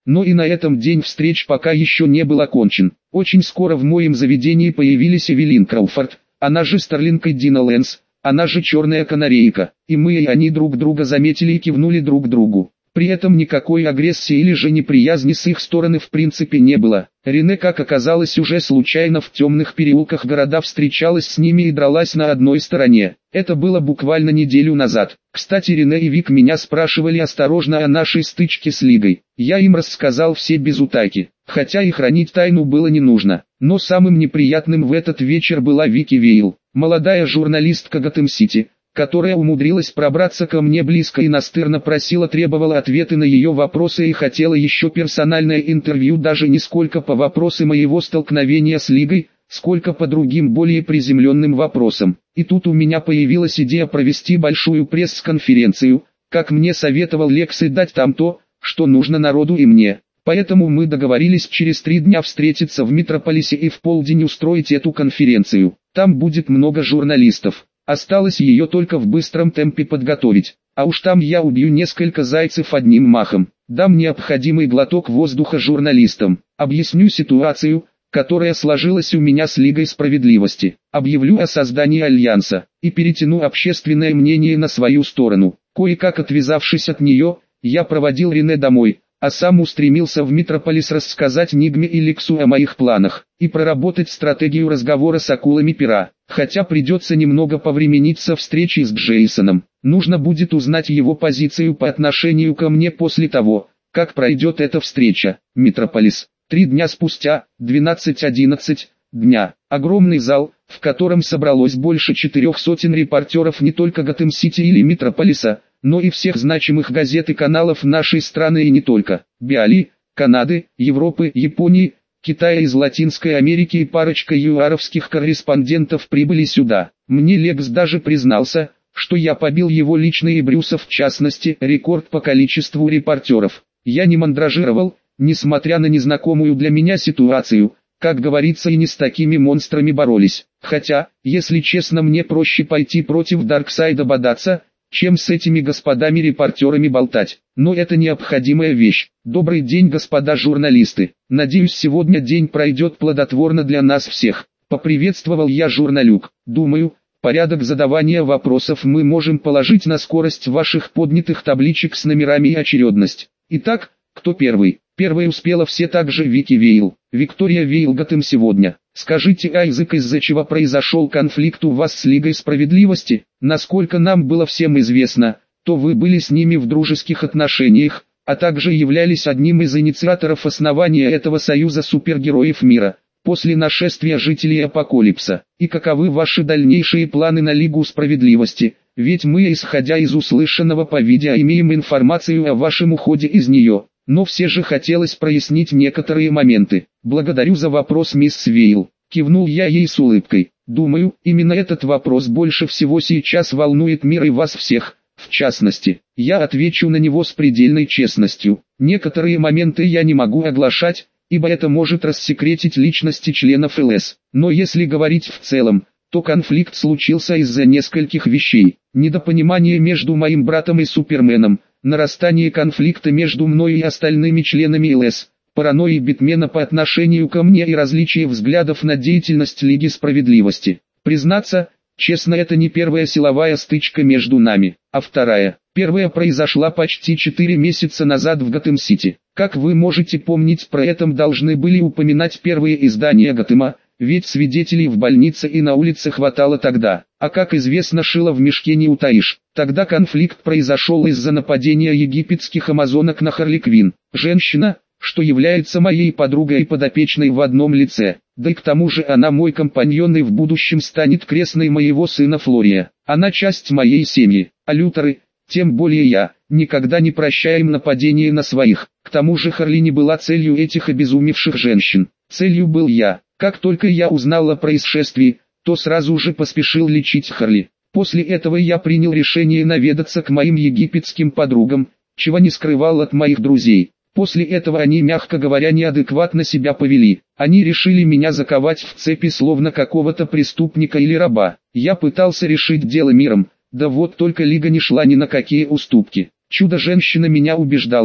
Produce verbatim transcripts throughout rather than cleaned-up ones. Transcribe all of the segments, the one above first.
Но и на этом день встреч пока еще не был окончен. Очень скоро в моем заведении появились Эвелин Крауфорд, она же Старлинг и Дина Лэнс, она же Черная Канарейка, и мы и они друг друга заметили и кивнули друг другу. При этом никакой агрессии или же неприязни с их стороны в принципе не было. Рене, как оказалось, уже случайно в темных переулках города встречалась с ними и дралась на одной стороне. Это было буквально неделю назад. Кстати, Рене и Вик меня спрашивали осторожно о нашей стычке с Лигой. Я им рассказал все без утайки, хотя и хранить тайну было не нужно. Но самым неприятным в этот вечер была Вики Вейл, молодая журналистка Готэм-Сити, которая умудрилась пробраться ко мне близко и настырно просила, требовала ответы на ее вопросы и хотела еще персональное интервью, даже не сколько по вопросу моего столкновения с Лигой, сколько по другим более приземленным вопросам. И тут у меня появилась идея провести большую пресс-конференцию, как мне советовал Лекс, и дать там то, что нужно народу и мне. Поэтому мы договорились через три дня встретиться в Метрополисе и в полдень устроить эту конференцию. Там будет много журналистов. Осталось ее только в быстром темпе подготовить, а уж там я убью несколько зайцев одним махом. Дам необходимый глоток воздуха журналистам, объясню ситуацию, которая сложилась у меня с Лигой Справедливости, объявлю о создании альянса и перетяну общественное мнение на свою сторону. Кое-как отвязавшись от нее, я проводил Рене домой, а сам устремился в Метрополис рассказать Нигме и Лексу о моих планах и проработать стратегию разговора с акулами пера. Хотя придется немного повременить со встречей с Джейсоном. Нужно будет узнать его позицию по отношению ко мне после того, как пройдет эта встреча. Метрополис. Три дня спустя, двенадцать одиннадцать дня. Огромный зал, в котором собралось больше четырех сотен репортеров не только Готэм-Сити или Метрополиса, но и всех значимых газет и каналов нашей страны и не только. Биали, Канады, Европы, Японии, Китая, из Латинской Америки и парочка юаровских корреспондентов прибыли сюда. Мне Лекс даже признался, что я побил его лично и Брюса в частности, рекорд по количеству репортеров. Я не мандражировал, несмотря на незнакомую для меня ситуацию, как говорится, и не с такими монстрами боролись. Хотя, если честно, мне проще пойти против Дарксайда бодаться, чем с этими господами-репортерами болтать. Но это необходимая вещь. Добрый день, господа журналисты. Надеюсь, сегодня день пройдет плодотворно для нас всех. Поприветствовал я журналюк. Думаю, порядок задавания вопросов мы можем положить на скорость ваших поднятых табличек с номерами и очередность. Итак, кто первый? Первой успела все, также Вики Вейл. Виктория Вейл, Готэм сегодня. Скажите, Айзек, из-за чего произошел конфликт у вас с Лигой Справедливости? Насколько нам было всем известно, то вы были с ними в дружеских отношениях, а также являлись одним из инициаторов основания этого союза супергероев мира, после нашествия жителей Апокалипса. И каковы ваши дальнейшие планы на Лигу Справедливости? Ведь мы, исходя из услышанного по видео, имеем информацию о вашем уходе из нее. Но все же хотелось прояснить некоторые моменты. Благодарю за вопрос, мисс Вейл. Кивнул я ей с улыбкой. Думаю, именно этот вопрос больше всего сейчас волнует мир и вас всех. В частности, я отвечу на него с предельной честностью. Некоторые моменты я не могу оглашать, ибо это может рассекретить личности членов ЛС. Но если говорить в целом, то конфликт случился из-за нескольких вещей. Недопонимание между моим братом и Суперменом, нарастание конфликта между мной и остальными членами ЛС, паранойи Битмена по отношению ко мне и различие взглядов на деятельность Лиги Справедливости. Признаться, честно, это не первая силовая стычка между нами, а вторая. Первая произошла почти четыре месяца назад в Готэм-Сити. Как вы можете помнить, про это должны были упоминать первые издания Готэма, ведь свидетелей в больнице и на улице хватало тогда. А как известно, шило в мешке не утаишь. Тогда конфликт произошел из-за нападения египетских амазонок на Харли Квинн. Женщина, что является моей подругой и подопечной в одном лице. Да и к тому же она мой компаньон и в будущем станет крестной моего сына Флория. Она часть моей семьи, а Лютеры, тем более я, никогда не прощаем нападения на своих. К тому же Харли не была целью этих обезумевших женщин. Целью был я. Как только я узнал о происшествии, то сразу же поспешил лечить Харли. После этого я принял решение наведаться к моим египетским подругам, чего не скрывал от моих друзей. После этого они, мягко говоря, неадекватно себя повели. Они решили меня заковать в цепи словно какого-то преступника или раба. Я пытался решить дело миром, да вот только Лига не шла ни на какие уступки. Чудо-женщина меня убеждала,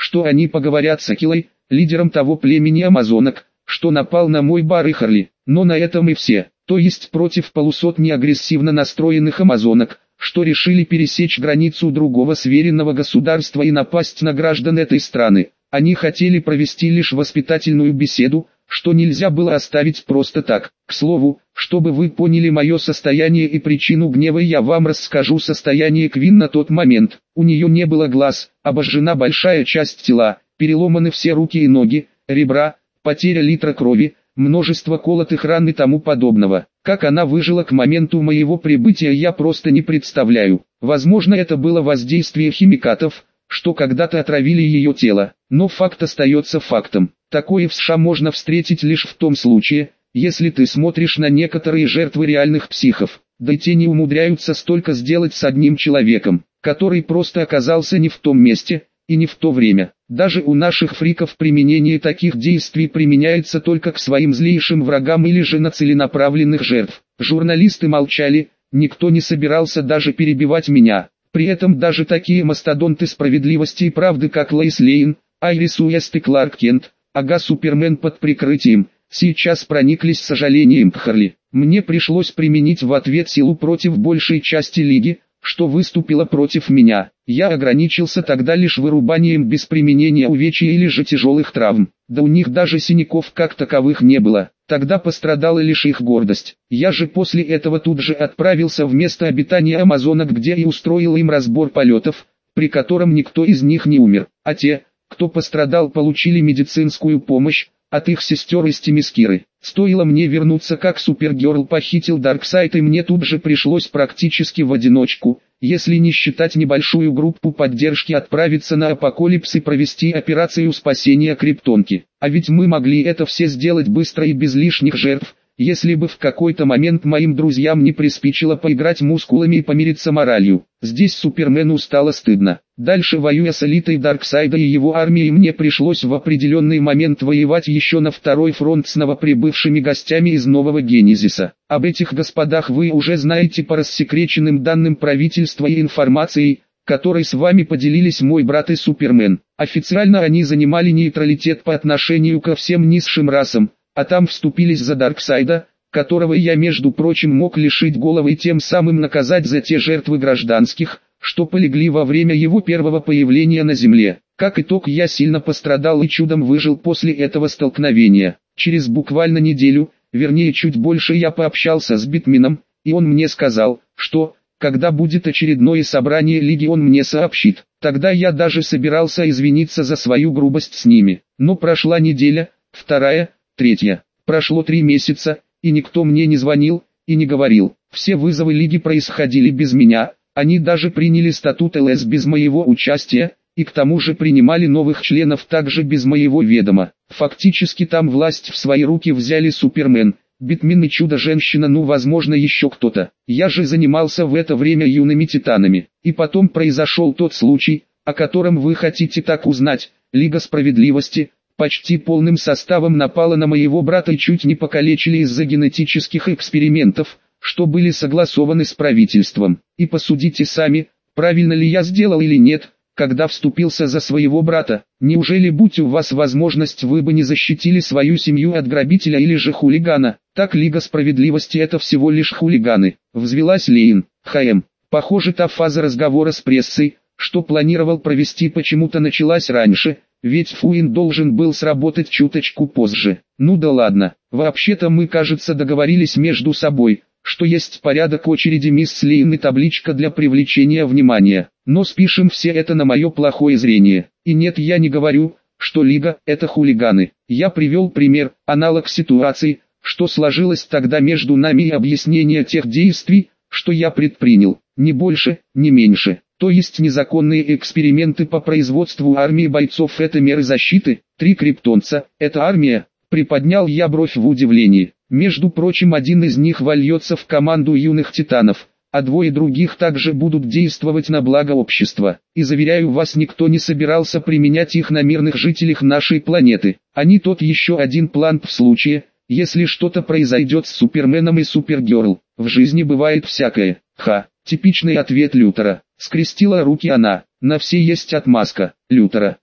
что они поговорят с Акилой, лидером того племени амазонок, что напал на мой бар и Харли. Но на этом и все, то есть против полусотни агрессивно настроенных амазонок, что решили пересечь границу другого суверенного государства и напасть на граждан этой страны. Они хотели провести лишь воспитательную беседу, что нельзя было оставить просто так. К слову, чтобы вы поняли мое состояние и причину гнева, я вам расскажу состояние Квин на тот момент. У нее не было глаз, обожжена большая часть тела, переломаны все руки и ноги, ребра, потеря литра крови, множество колотых ран и тому подобного. Как она выжила к моменту моего прибытия, я просто не представляю. Возможно, это было воздействие химикатов, что когда-то отравили ее тело, но факт остается фактом. Такое в США можно встретить лишь в том случае, если ты смотришь на некоторые жертвы реальных психов. Да и те не умудряются столько сделать с одним человеком, который просто оказался не в том месте и не в то время. Даже у наших фриков применение таких действий применяется только к своим злейшим врагам или же на целенаправленных жертв. Журналисты молчали, никто не собирался даже перебивать меня. При этом даже такие мастодонты справедливости и правды, как Лоис Лейн, Айрис Уэст и Кларк Кент, ага Супермен под прикрытием, сейчас прониклись сожалением к Харли. Мне пришлось применить в ответ силу против большей части Лиги, что выступила против меня. Я ограничился тогда лишь вырубанием без применения увечья или же тяжелых травм. Да у них даже синяков как таковых не было. Тогда пострадала лишь их гордость. Я же после этого тут же отправился в место обитания амазонок, где и устроил им разбор полетов, при котором никто из них не умер. А те, кто пострадал, получили медицинскую помощь от их сестер из Темискиры. Стоило мне вернуться, как Супергерл похитил Дарксайд, и мне тут же пришлось практически в одиночку, если не считать небольшую группу поддержки, отправиться на Апокалипс и провести операцию спасения Криптонки. А ведь мы могли это все сделать быстро и без лишних жертв, если бы в какой-то момент моим друзьям не приспичило поиграть мускулами и помириться моралью. Здесь Супермену стало стыдно. Дальше, воюя с элитой Дарксайда и его армией, мне пришлось в определенный момент воевать еще на второй фронт с новоприбывшими гостями из Нового Генезиса. Об этих господах вы уже знаете по рассекреченным данным правительства и информацией, которой с вами поделились мой брат и Супермен. Официально они занимали нейтралитет по отношению ко всем низшим расам, а там вступились за Дарксайда, которого я, между прочим, мог лишить головы и тем самым наказать за те жертвы гражданских, что полегли во время его первого появления на Земле. Как итог, я сильно пострадал и чудом выжил после этого столкновения. Через буквально неделю, вернее чуть больше, я пообщался с Битменом, и он мне сказал, что, когда будет очередное собрание Лиги, он мне сообщит. Тогда я даже собирался извиниться за свою грубость с ними. Но прошла неделя, вторая, третья. Прошло три месяца, и никто мне не звонил и не говорил. Все вызовы Лиги происходили без меня, они даже приняли статут ЛС без моего участия, и к тому же принимали новых членов также без моего ведома. Фактически там власть в свои руки взяли Супермен, Битмен и Чудо-женщина, ну возможно еще кто-то. Я же занимался в это время юными титанами. И потом произошел тот случай, о котором вы хотите так узнать. Лига Справедливости почти полным составом напала на моего брата и чуть не покалечили из-за генетических экспериментов, что были согласованы с правительством. И посудите сами, правильно ли я сделал или нет, когда вступился за своего брата. Неужели, будь у вас возможность, вы бы не защитили свою семью от грабителя или же хулигана? Так, Лига Справедливости — это всего лишь хулиганы. Взвелась Лейн. ХМ. Похоже, та фаза разговора с прессой, что планировал провести, почему-то началась раньше, ведь Фуин должен был сработать чуточку позже. Ну да ладно, вообще-то мы, кажется, договорились между собой, что есть порядок очереди мисс Лейн и табличка для привлечения внимания. Но спишем все это на мое плохое зрение. И нет, я не говорю, что Лига – это хулиганы. Я привел пример, аналог ситуации, что сложилось тогда между нами, и объяснение тех действий, что я предпринял. Ни больше, ни меньше. То есть незаконные эксперименты по производству армии бойцов – это меры защиты. Три криптонца – это армия. Приподнял я бровь в удивлении. Между прочим, один из них вольется в команду юных титанов, а двое других также будут действовать на благо общества. И заверяю вас, никто не собирался применять их на мирных жителях нашей планеты. Они тот еще один план в случае, если что-то произойдет с Суперменом и Супергерл. В жизни бывает всякое. Ха, типичный ответ Лютера. Скрестила руки она. На все есть отмазка. Лютера.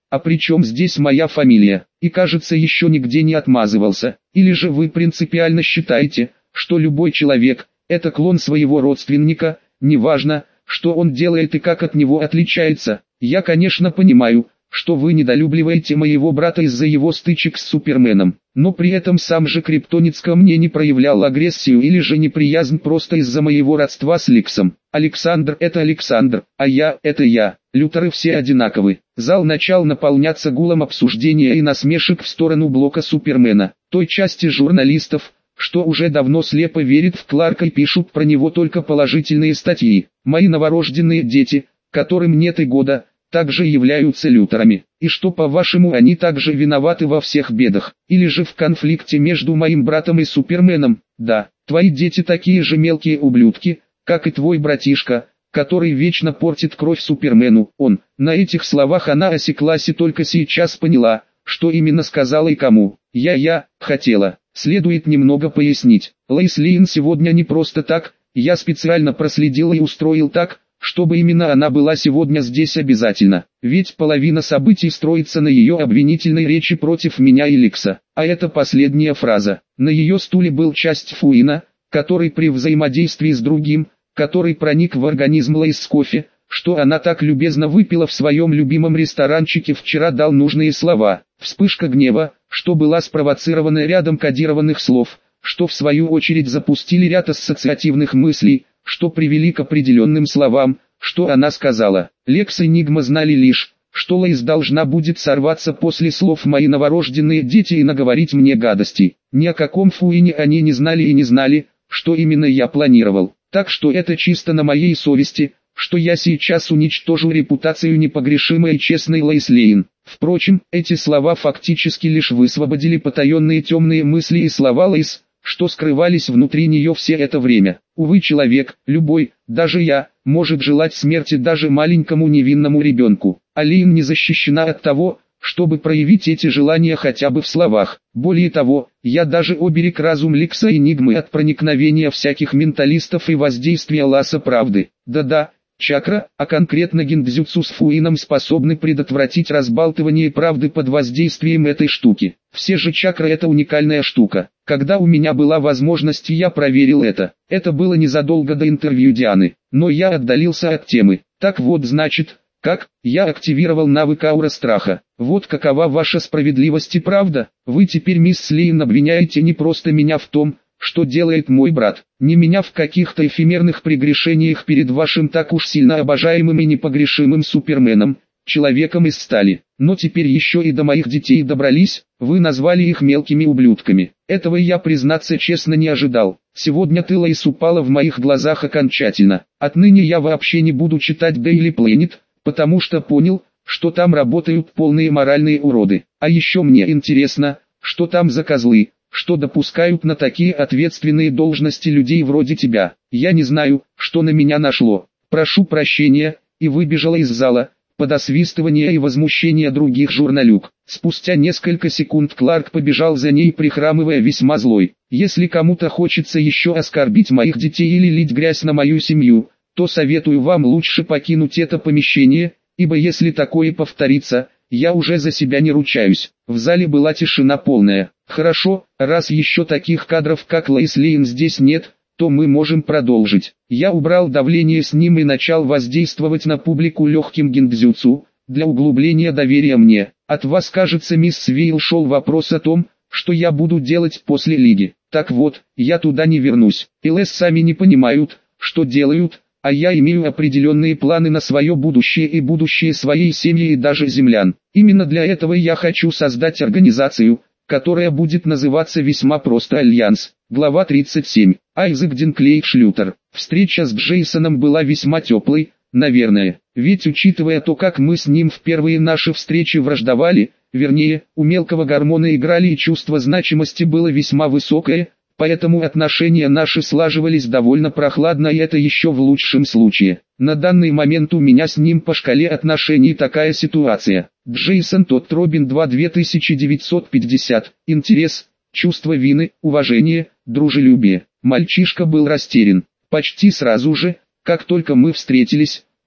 А при чем здесь моя фамилия? И кажется, еще нигде не отмазывался. Или же вы принципиально считаете, что любой человек – это клон своего родственника, неважно, что он делает и как от него отличается. Я, конечно, понимаю, что вы недолюбливаете моего брата из-за его стычек с Суперменом, но при этом сам же Криптонец ко мне не проявлял агрессию или же неприязнь просто из-за моего родства с Лексом. Александр – это Александр, а я – это я. Лютеры все одинаковы. Зал начал наполняться гулом обсуждения и насмешек в сторону блока Супермена, той части журналистов, что уже давно слепо верит в Кларка и пишут про него только положительные статьи. Мои новорожденные дети, которым нет и года, также являются лютерами. И что, по-вашему, они также виноваты во всех бедах? Или же в конфликте между моим братом и Суперменом? Да, твои дети такие же мелкие ублюдки, как и твой братишка, который вечно портит кровь Супермену. Он, на этих словах она осеклась и только сейчас поняла, что именно сказала и кому. Я-я, хотела. Следует немного пояснить. Лоис Лейн сегодня не просто так, я специально проследил и устроил так, чтобы именно она была сегодня здесь обязательно. Ведь половина событий строится на ее обвинительной речи против меня и Лекса. А это последняя фраза. На ее стуле был часть Фуина, который при взаимодействии с другим, который проник в организм Лоис с кофе, что она так любезно выпила в своем любимом ресторанчике вчера, дал нужные слова. Вспышка гнева, что была спровоцирована рядом кодированных слов, что в свою очередь запустили ряд ассоциативных мыслей, что привели к определенным словам, что она сказала. Лекс и Нигма знали лишь, что Лоис должна будет сорваться после слов «мои новорожденные дети» и наговорить мне гадостей. Ни о каком Фуине они не знали и не знали, что именно я планировал. Так что это чисто на моей совести, что я сейчас уничтожу репутацию непогрешимой и честной Лоис Лейн. Впрочем, эти слова фактически лишь высвободили потаенные темные мысли и слова Лоис, что скрывались внутри нее все это время. Увы, человек, любой, даже я, может желать смерти даже маленькому невинному ребенку. А Лейн не защищена от того, чтобы проявить эти желания хотя бы в словах. Более того, я даже оберег разум Лекса и Нигмы от проникновения всяких менталистов и воздействия Ласа правды. Да-да, чакра, а конкретно гиндзюцу с Фуином способны предотвратить разбалтывание правды под воздействием этой штуки. Все же чакры — это уникальная штука. Когда у меня была возможность, я проверил это. Это было незадолго до интервью Дианы, но я отдалился от темы. Так вот, значит, как? Я активировал навык аура страха. Вот какова ваша справедливость и правда. Вы теперь, мисс Лейн, обвиняете не просто меня в том, что делает мой брат, не меня в каких-то эфемерных прегрешениях перед вашим так уж сильно обожаемым и непогрешимым Суперменом, человеком из стали, но теперь еще и до моих детей добрались. Вы назвали их мелкими ублюдками. Этого я, признаться честно, не ожидал. Сегодня ты, Лоис, упала в моих глазах окончательно. Отныне я вообще не буду читать Daily Planet, потому что понял, что там работают полные моральные уроды. А еще мне интересно, что там за козлы, что допускают на такие ответственные должности людей вроде тебя. Я не знаю, что на меня нашло. Прошу прощения, и выбежала из зала, под освистывание и возмущение других журналюк. Спустя несколько секунд Кларк побежал за ней, прихрамывая весьма злой. Если кому-то хочется еще оскорбить моих детей или лить грязь на мою семью, то советую вам лучше покинуть это помещение, ибо если такое повторится, я уже за себя не ручаюсь. В зале была тишина полная. Хорошо, раз еще таких кадров как Лоис Лейн здесь нет, то мы можем продолжить. Я убрал давление с ним и начал воздействовать на публику легким гиндзюцу, для углубления доверия мне. От вас, кажется, мисс Вейл, шел вопрос о том, что я буду делать после лиги. Так вот, я туда не вернусь. ЛС сами не понимают, что делают, а я имею определенные планы на свое будущее и будущее своей семьи и даже землян. Именно для этого я хочу создать организацию, которая будет называться весьма просто «Альянс». Глава тридцать семь. Айзек Динклей Шлютер. Встреча с Джейсоном была весьма теплой, наверное. Ведь учитывая то, как мы с ним в первые наши встречи враждовали, вернее, у мелкого гормона играли и чувство значимости было весьма высокое, поэтому отношения наши слаживались довольно прохладно, и это еще в лучшем случае. На данный момент у меня с ним по шкале отношений такая ситуация. Джейсон Тодд Робин два две тысячи девятьсот пятьдесят. Интерес, чувство вины, уважение, дружелюбие. Мальчишка был растерян. Почти сразу же, как только мы встретились,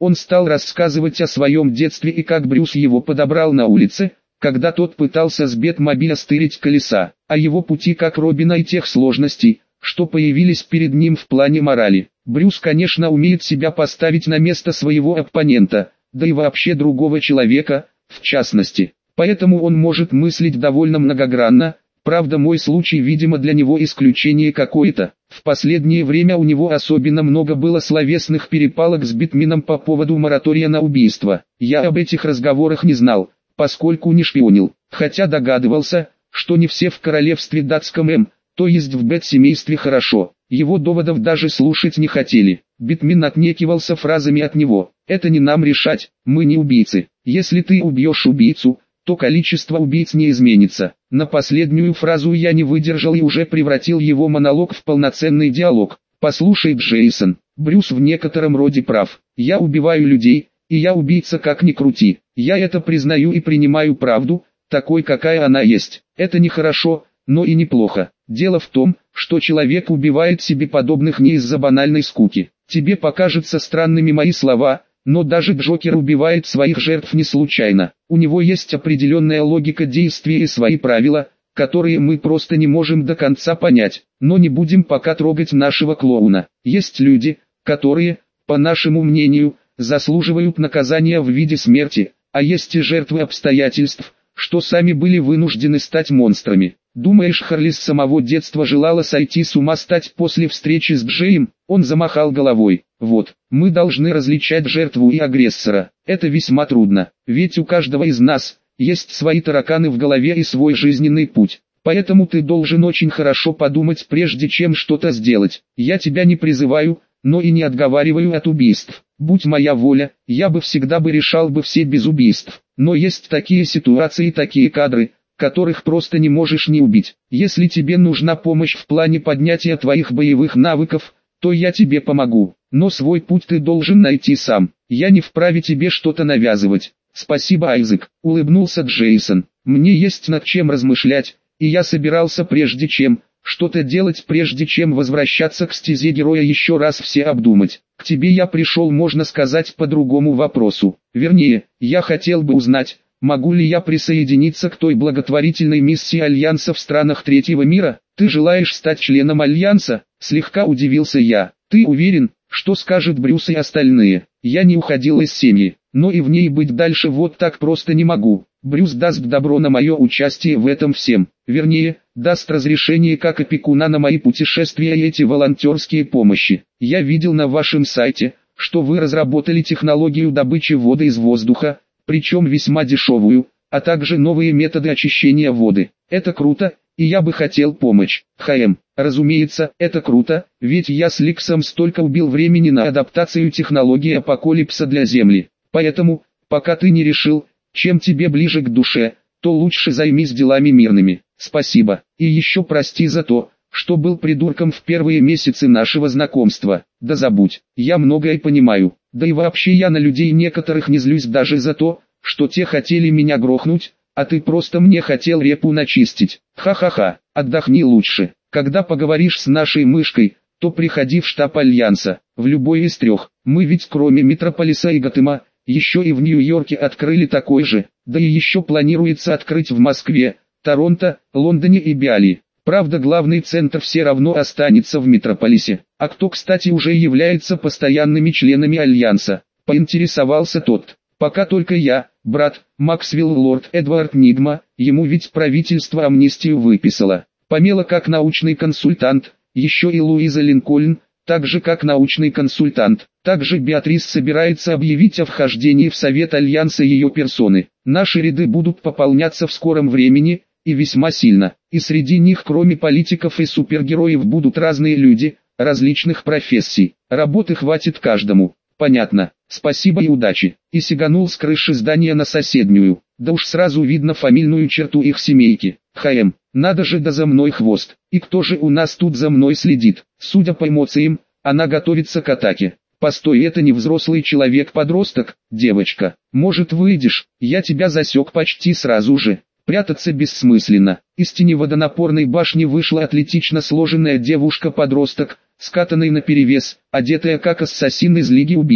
Он стал рассказывать о своем детстве и как Брюс его подобрал на улице, когда тот пытался с Бэтмобиля стырить колеса, о его пути как Робина и тех сложностей, что появились перед ним в плане морали. Брюс, конечно, умеет себя поставить на место своего оппонента, да и вообще другого человека, в частности. Поэтому он может мыслить довольно многогранно, правда мой случай видимо для него исключение какое-то. В последнее время у него особенно много было словесных перепалок с Бэтменом по поводу моратория на убийство. Я об этих разговорах не знал, поскольку не шпионил, хотя догадывался, что не все в королевстве датском М, то есть в Бэт-семействе хорошо. Его доводов даже слушать не хотели. Бэтмен отнекивался фразами от него: «Это не нам решать, мы не убийцы. Если ты убьешь убийцу, то количество убийц не изменится». На последнюю фразу я не выдержал и уже превратил его монолог в полноценный диалог. «Послушай, Джейсон, Брюс в некотором роде прав. Я убиваю людей, и я убийца как ни крути. Я это признаю и принимаю правду, такой какая она есть. Это не хорошо, но и неплохо. Дело в том, что человек убивает себе подобных не из-за банальной скуки. Тебе покажутся странными мои слова, но даже Джокер убивает своих жертв не случайно. У него есть определенная логика действия и свои правила, которые мы просто не можем до конца понять. Но не будем пока трогать нашего клоуна. Есть люди, которые, по нашему мнению, заслуживают наказания в виде смерти, а есть и жертвы обстоятельств, что сами были вынуждены стать монстрами. Думаешь, Харли с самого детства желала сойти с ума, стать после встречи с Джеем? Он замахал головой. Вот, мы должны различать жертву и агрессора. Это весьма трудно, ведь у каждого из нас есть свои тараканы в голове и свой жизненный путь. Поэтому ты должен очень хорошо подумать, прежде чем что-то сделать. Я тебя не призываю, но и не отговариваю от убийств. Будь моя воля, я бы всегда бы решал бы все без убийств. Но есть такие ситуации и такие кадры, которых просто не можешь не убить. Если тебе нужна помощь в плане поднятия твоих боевых навыков, то я тебе помогу. Но свой путь ты должен найти сам. Я не вправе тебе что-то навязывать. Спасибо, Айзек, улыбнулся Джейсон. Мне есть над чем размышлять, и я собирался прежде чем что-то делать, прежде чем возвращаться к стезе героя, еще раз все обдумать. К тебе я пришел, можно сказать, по другому вопросу. Вернее, я хотел бы узнать, могу ли я присоединиться к той благотворительной миссии Альянса в странах третьего мира? Ты желаешь стать членом Альянса? Слегка удивился я. Ты уверен, что скажет Брюс и остальные? Я не уходил из семьи, но и в ней быть дальше вот так просто не могу. Брюс даст добро на мое участие в этом всем. Вернее, даст разрешение как опекуна на мои путешествия и эти волонтерские помощи. Я видел на вашем сайте, что вы разработали технологию добычи воды из воздуха, причем весьма дешевую, а также новые методы очищения воды. Это круто, и я бы хотел помочь. ХМ, разумеется, это круто, ведь я с Ликсом столько убил времени на адаптацию технологии апокалипса для Земли. Поэтому, пока ты не решил, чем тебе ближе к душе, то лучше займись делами мирными. Спасибо, и еще прости за то, что был придурком в первые месяцы нашего знакомства. Да забудь, я многое понимаю. Да и вообще я на людей некоторых не злюсь даже за то, что те хотели меня грохнуть, а ты просто мне хотел репу начистить. Ха-ха-ха, отдохни лучше. Когда поговоришь с нашей мышкой, то приходи в штаб Альянса, в любой из трех. Мы ведь кроме Метрополиса и Готэма, еще и в Нью-Йорке открыли такой же, да и еще планируется открыть в Москве, Торонто, Лондоне и Биали. Правда, главный центр все равно останется в Метрополисе. А кто, кстати, уже является постоянными членами Альянса? Поинтересовался тот. Пока только я, брат, Максвелл Лорд Эдвард Нигма, ему ведь правительство амнистию выписало. Помела как научный консультант, еще и Луиза Линкольн, так же как научный консультант. Также Беатрис собирается объявить о вхождении в Совет Альянса ее персоны. Наши ряды будут пополняться в скором времени, и весьма сильно. И среди них, кроме политиков и супергероев, будут разные люди, различных профессий. Работы хватит каждому. Понятно. Спасибо и удачи. И сиганул с крыши здания на соседнюю. Да уж сразу видно фамильную черту их семейки. ХМ, надо же, да за мной хвост. И кто же у нас тут за мной следит? Судя по эмоциям, она готовится к атаке. Постой, это не взрослый человек-подросток, девочка. Может, выйдешь? Я тебя засек почти сразу же. Прятаться бессмысленно. Из тени водонапорной башни вышла атлетично сложенная девушка-подросток, скатанной наперевес, одетая как ассасин из Лиги убийц.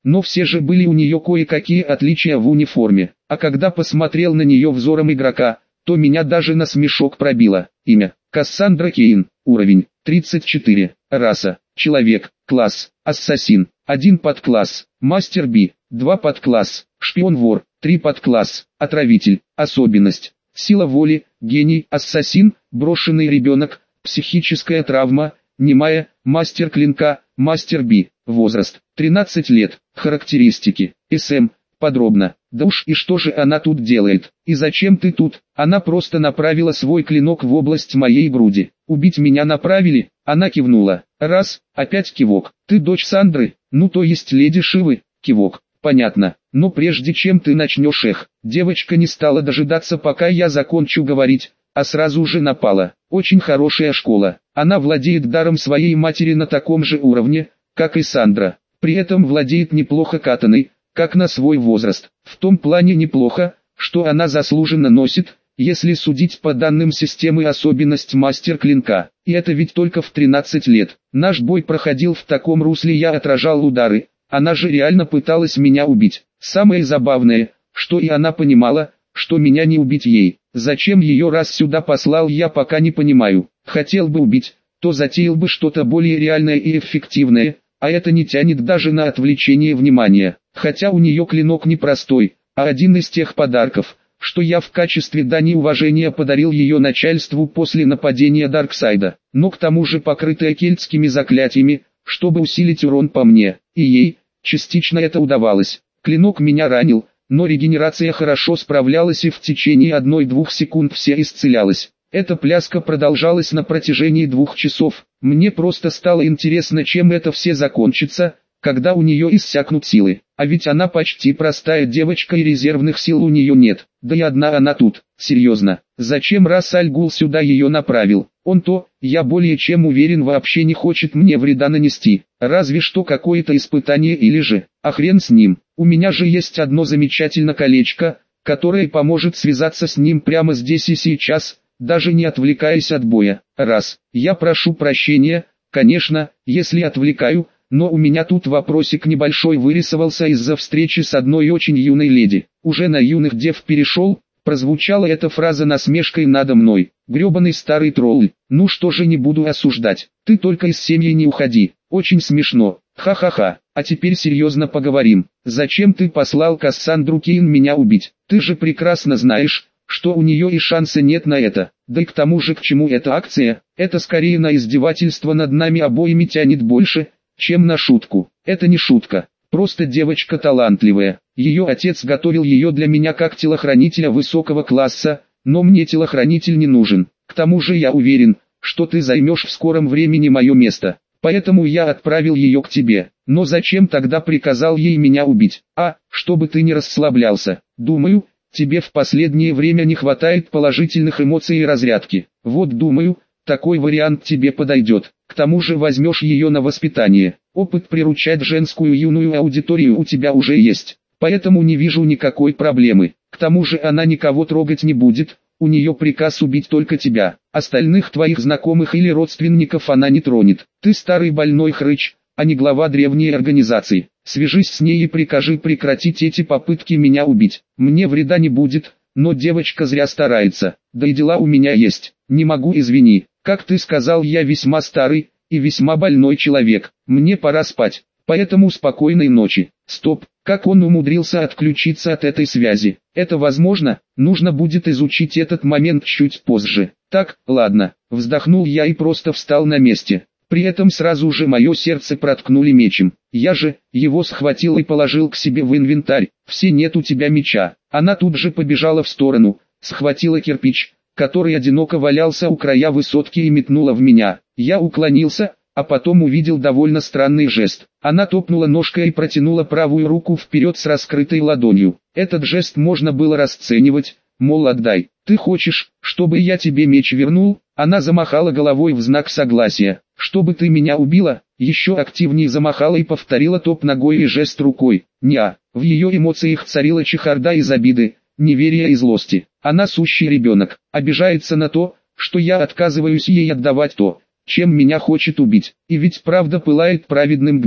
но все же были у нее кое-какие отличия в униформе. А когда посмотрел на нее взором игрока, то меня даже на смешок пробило. Имя: Кассандра Кейн. Уровень: тридцать четыре. Раса: человек. Класс: ассасин. один подкласс. Мастер Би. два подкласс. Шпион-вор. три подкласс. Отравитель. Особенность: сила воли, гений, ассасин, брошенный ребенок, психическая травма, немая, мастер клинка, мастер Би. Возраст: тринадцать лет. Характеристики: СМ. Подробно. Да уж, и что же она тут делает? И зачем ты тут? Она просто направила свой клинок в область моей груди. Убить меня направили? Она кивнула. Раз, опять кивок. Ты дочь Сандры? Ну то есть леди Шивы? Кивок. Понятно. Но прежде чем ты начнешь эх, девочка не стала дожидаться, пока я закончу говорить, а сразу же напала. Очень хорошая школа. Она владеет даром своей матери на таком же уровне, как и Сандра. При этом владеет неплохо катаной, как на свой возраст. В том плане неплохо, что она заслуженно носит, если судить по данным системы, особенность мастер клинка. И это ведь только в тринадцать лет. Наш бой проходил в таком русле, я отражал удары. Она же реально пыталась меня убить. Самое забавное, что и она понимала, что меня не убить ей. Зачем ее раз сюда послал, я пока не понимаю. Хотел бы убить, то затеял бы что-то более реальное и эффективное, а это не тянет даже на отвлечение внимания. Хотя у нее клинок не простой, а один из тех подарков, что я в качестве дани уважения подарил ее начальству после нападения Дарксайда. Но к тому же покрытая кельтскими заклятиями, чтобы усилить урон по мне, и ей частично это удавалось. Клинок меня ранил, но регенерация хорошо справлялась, и в течение одной-двух секунд все исцелялось. Эта пляска продолжалась на протяжении двух часов. Мне просто стало интересно, чем это все закончится, когда у нее иссякнут силы. А ведь она почти простая девочка, и резервных сил у нее нет. Да и одна она тут. Серьезно, зачем Рас Аль Гул сюда ее направил? Он то, я более чем уверен, вообще не хочет мне вреда нанести. Разве что какое-то испытание или же, а хрен с ним. У меня же есть одно замечательное колечко, которое поможет связаться с ним прямо здесь и сейчас, даже не отвлекаясь от боя. Раз, я прошу прощения, конечно, если отвлекаю, но у меня тут вопросик небольшой вырисовался из-за встречи с одной очень юной леди. Уже на юных дев перешел, прозвучала эта фраза насмешкой надо мной. Гребаный старый тролль, ну что же, не буду осуждать, ты только из семьи не уходи, очень смешно, ха-ха-ха. А теперь серьезно поговорим. Зачем ты послал Кассандру Кейн меня убить? Ты же прекрасно знаешь, что у нее и шанса нет на это. Да и к тому же, к чему эта акция? Это скорее на издевательство над нами обоими тянет больше, чем на шутку. Это не шутка, просто девочка талантливая. Ее отец готовил ее для меня как телохранителя высокого класса, но мне телохранитель не нужен. К тому же я уверен, что ты займешь в скором времени мое место. Поэтому я отправил ее к тебе. Но зачем тогда приказал ей меня убить? А, чтобы ты не расслаблялся. Думаю, тебе в последнее время не хватает положительных эмоций и разрядки. Вот думаю, такой вариант тебе подойдет. К тому же возьмешь ее на воспитание. Опыт приручать женскую юную аудиторию у тебя уже есть. Поэтому не вижу никакой проблемы. К тому же она никого трогать не будет. У нее приказ убить только тебя. Остальных твоих знакомых или родственников она не тронет. Ты старый больной хрыч, а не глава древней организации. Свяжись с ней и прикажи прекратить эти попытки меня убить. Мне вреда не будет, но девочка зря старается. Да и дела у меня есть. Не могу, извини. Как ты сказал, я весьма старый и весьма больной человек. Мне пора спать. Поэтому спокойной ночи. Стоп, как он умудрился отключиться от этой связи? Это возможно? Нужно будет изучить этот момент чуть позже. Так, ладно. Вздохнул я и просто встал на месте. При этом сразу же мое сердце проткнули мечом. Я же его схватил и положил к себе в инвентарь. Все, нет у тебя меча. Она тут же побежала в сторону, схватила кирпич, который одиноко валялся у края высотки, и метнула в меня. Я уклонился, а потом увидел довольно странный жест. Она топнула ножкой и протянула правую руку вперед с раскрытой ладонью. Этот жест можно было расценивать, мол, отдай. Ты хочешь, чтобы я тебе меч вернул? Она замахала головой в знак согласия. Чтобы ты меня убила? Еще активнее замахала и повторила топ ногой и жест рукой. Неа. В ее эмоциях царила чехарда из обиды, неверия и злости. Она сущий ребенок, обижается на то, что я отказываюсь ей отдавать то, чем меня хочет убить. И ведь правда пылает праведным гневом.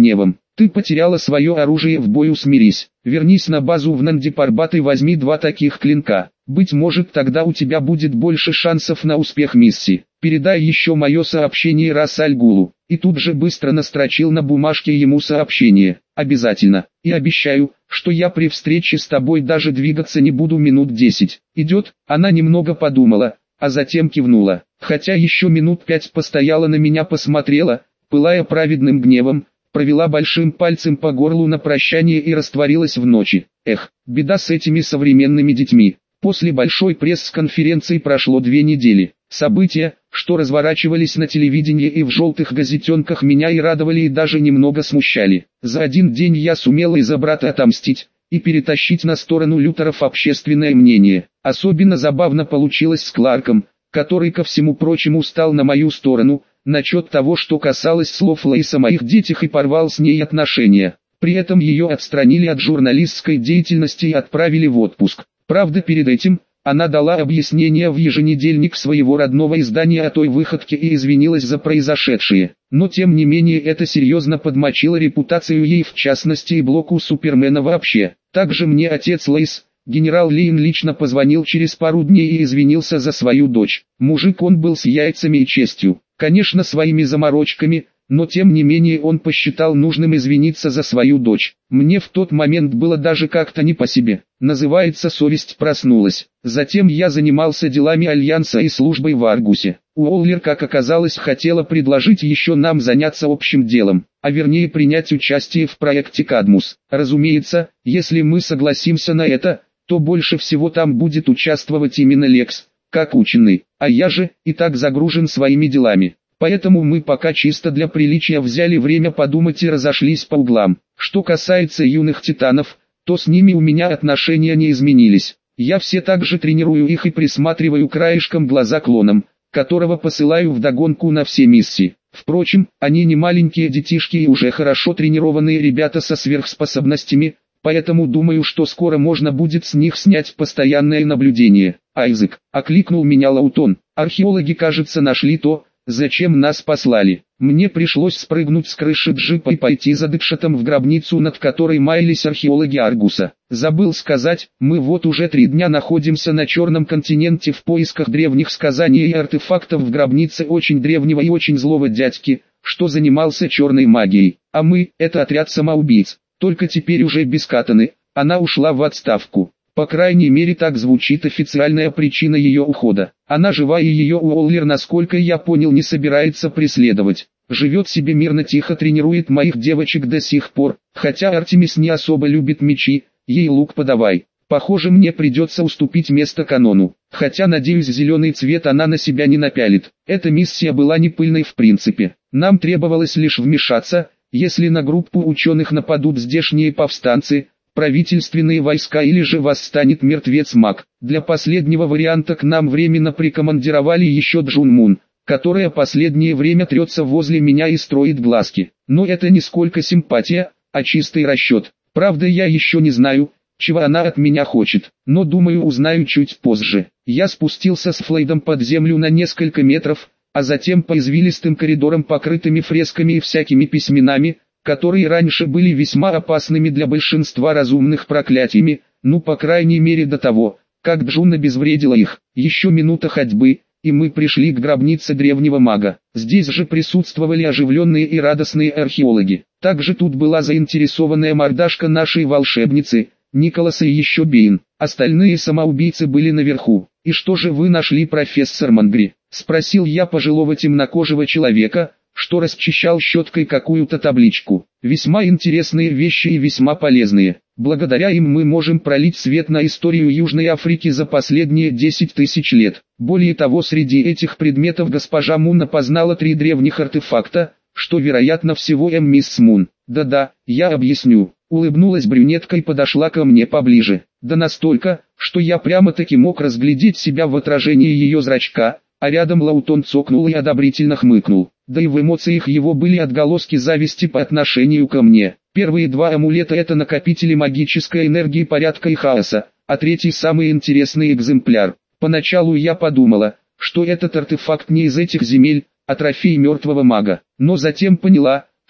Ты потеряла свое оружие в бою, смирись. Вернись на базу в Нандипарбат и возьми два таких клинка. Быть может, тогда у тебя будет больше шансов на успех миссии. Передай еще мое сообщение Рас Аль-Гулу. И тут же быстро настрочил на бумажке ему сообщение. Обязательно. И обещаю, что я при встрече с тобой даже двигаться не буду минут десять. Идет? Она немного подумала, а затем кивнула. Хотя еще минут пять постояла, на меня посмотрела, пылая праведным гневом, провела большим пальцем по горлу на прощание и растворилась в ночи. Эх, беда с этими современными детьми. После большой пресс-конференции прошло две недели. События, что разворачивались на телевидении и в желтых газетенках, меня и радовали, и даже немного смущали. За один день я сумела из-за брата отомстить и перетащить на сторону Лютеров общественное мнение. Особенно забавно получилось с Кларком, который ко всему прочему стал на мою сторону, насчет того, что касалось слов Лейс о моих детях, и порвал с ней отношения. При этом ее отстранили от журналистской деятельности и отправили в отпуск. Правда, перед этим она дала объяснение в еженедельник своего родного издания о той выходке и извинилась за произошедшее. Но тем не менее это серьезно подмочило репутацию ей, в частности, и блоку Супермена вообще. Также мне отец Лейс, генерал Лейн, лично позвонил через пару дней и извинился за свою дочь. Мужик он был с яйцами и честью. Конечно, своими заморочками, но тем не менее он посчитал нужным извиниться за свою дочь. Мне в тот момент было даже как-то не по себе. Называется, совесть проснулась. Затем я занимался делами Альянса и службой в Аргусе. Уоллер, как оказалось, хотела предложить еще нам заняться общим делом, а вернее принять участие в проекте Кадмус. Разумеется, если мы согласимся на это, то больше всего там будет участвовать именно Лекс, как ученый, а я же и так загружен своими делами. Поэтому мы пока чисто для приличия взяли время подумать и разошлись по углам. Что касается юных титанов, то с ними у меня отношения не изменились. Я все так же тренирую их и присматриваю краешком глаза клоном, которого посылаю вдогонку на все миссии. Впрочем, они не маленькие детишки и уже хорошо тренированные ребята со сверхспособностями, поэтому думаю, что скоро можно будет с них снять постоянное наблюдение. «Айзек», — окликнул меня Лаутон, — «археологи, кажется, нашли то, зачем нас послали». Мне пришлось спрыгнуть с крыши джипа и пойти за Дэкшетом в гробницу, над которой маялись археологи Аргуса. Забыл сказать, мы вот уже три дня находимся на Черном континенте в поисках древних сказаний и артефактов в гробнице очень древнего и очень злого дядьки, что занимался черной магией. А мы, это отряд самоубийц, только теперь уже без Катаны, она ушла в отставку. По крайней мере, так звучит официальная причина ее ухода. Она жива, и ее Уоллер, насколько я понял, не собирается преследовать. Живет себе мирно, тихо тренирует моих девочек до сих пор, хотя Артемис не особо любит мечи, ей лук подавай. Похоже, мне придется уступить место Канону, хотя, надеюсь, зеленый цвет она на себя не напялит. Эта миссия была не пыльной в принципе. Нам требовалось лишь вмешаться, если на группу ученых нападут здешние повстанцы, правительственные войска или же восстанет мертвец-маг. Для последнего варианта к нам временно прикомандировали еще Джун Мун, которая последнее время трется возле меня и строит глазки. Но это не сколько симпатия, а чистый расчет. Правда, я еще не знаю, чего она от меня хочет, но думаю, узнаю чуть позже. Я спустился с Флейдом под землю на несколько метров, а затем по извилистым коридорам, покрытыми фресками и всякими письменами, которые раньше были весьма опасными для большинства разумных проклятиями, ну по крайней мере до того, как Джун обезвредила их. Еще минута ходьбы, и мы пришли к гробнице древнего мага. Здесь же присутствовали оживленные и радостные археологи. Также тут была заинтересованная мордашка нашей волшебницы, Николаса, и еще Бейн. Остальные самоубийцы были наверху. «И что же вы нашли, профессор Мангри?» — спросил я пожилого темнокожего человека, что расчищал щеткой какую-то табличку. «Весьма интересные вещи и весьма полезные. Благодаря им мы можем пролить свет на историю Южной Африки за последние десять тысяч лет. Более того, среди этих предметов госпожа Мун опознала три древних артефакта, что вероятно всего М. Мисс Мун». «Да-да, я объясню». Улыбнулась брюнетка и подошла ко мне поближе. Да настолько, что я прямо-таки мог разглядеть себя в отражении ее зрачка, а рядом Лаутон цокнул и одобрительно хмыкнул. Да и в эмоциях его были отголоски зависти по отношению ко мне. Первые два амулета — это накопители магической энергии порядка и хаоса, а третий — самый интересный экземпляр. Поначалу я подумала, что этот артефакт не из этих земель, а трофей мертвого мага. Но затем поняла,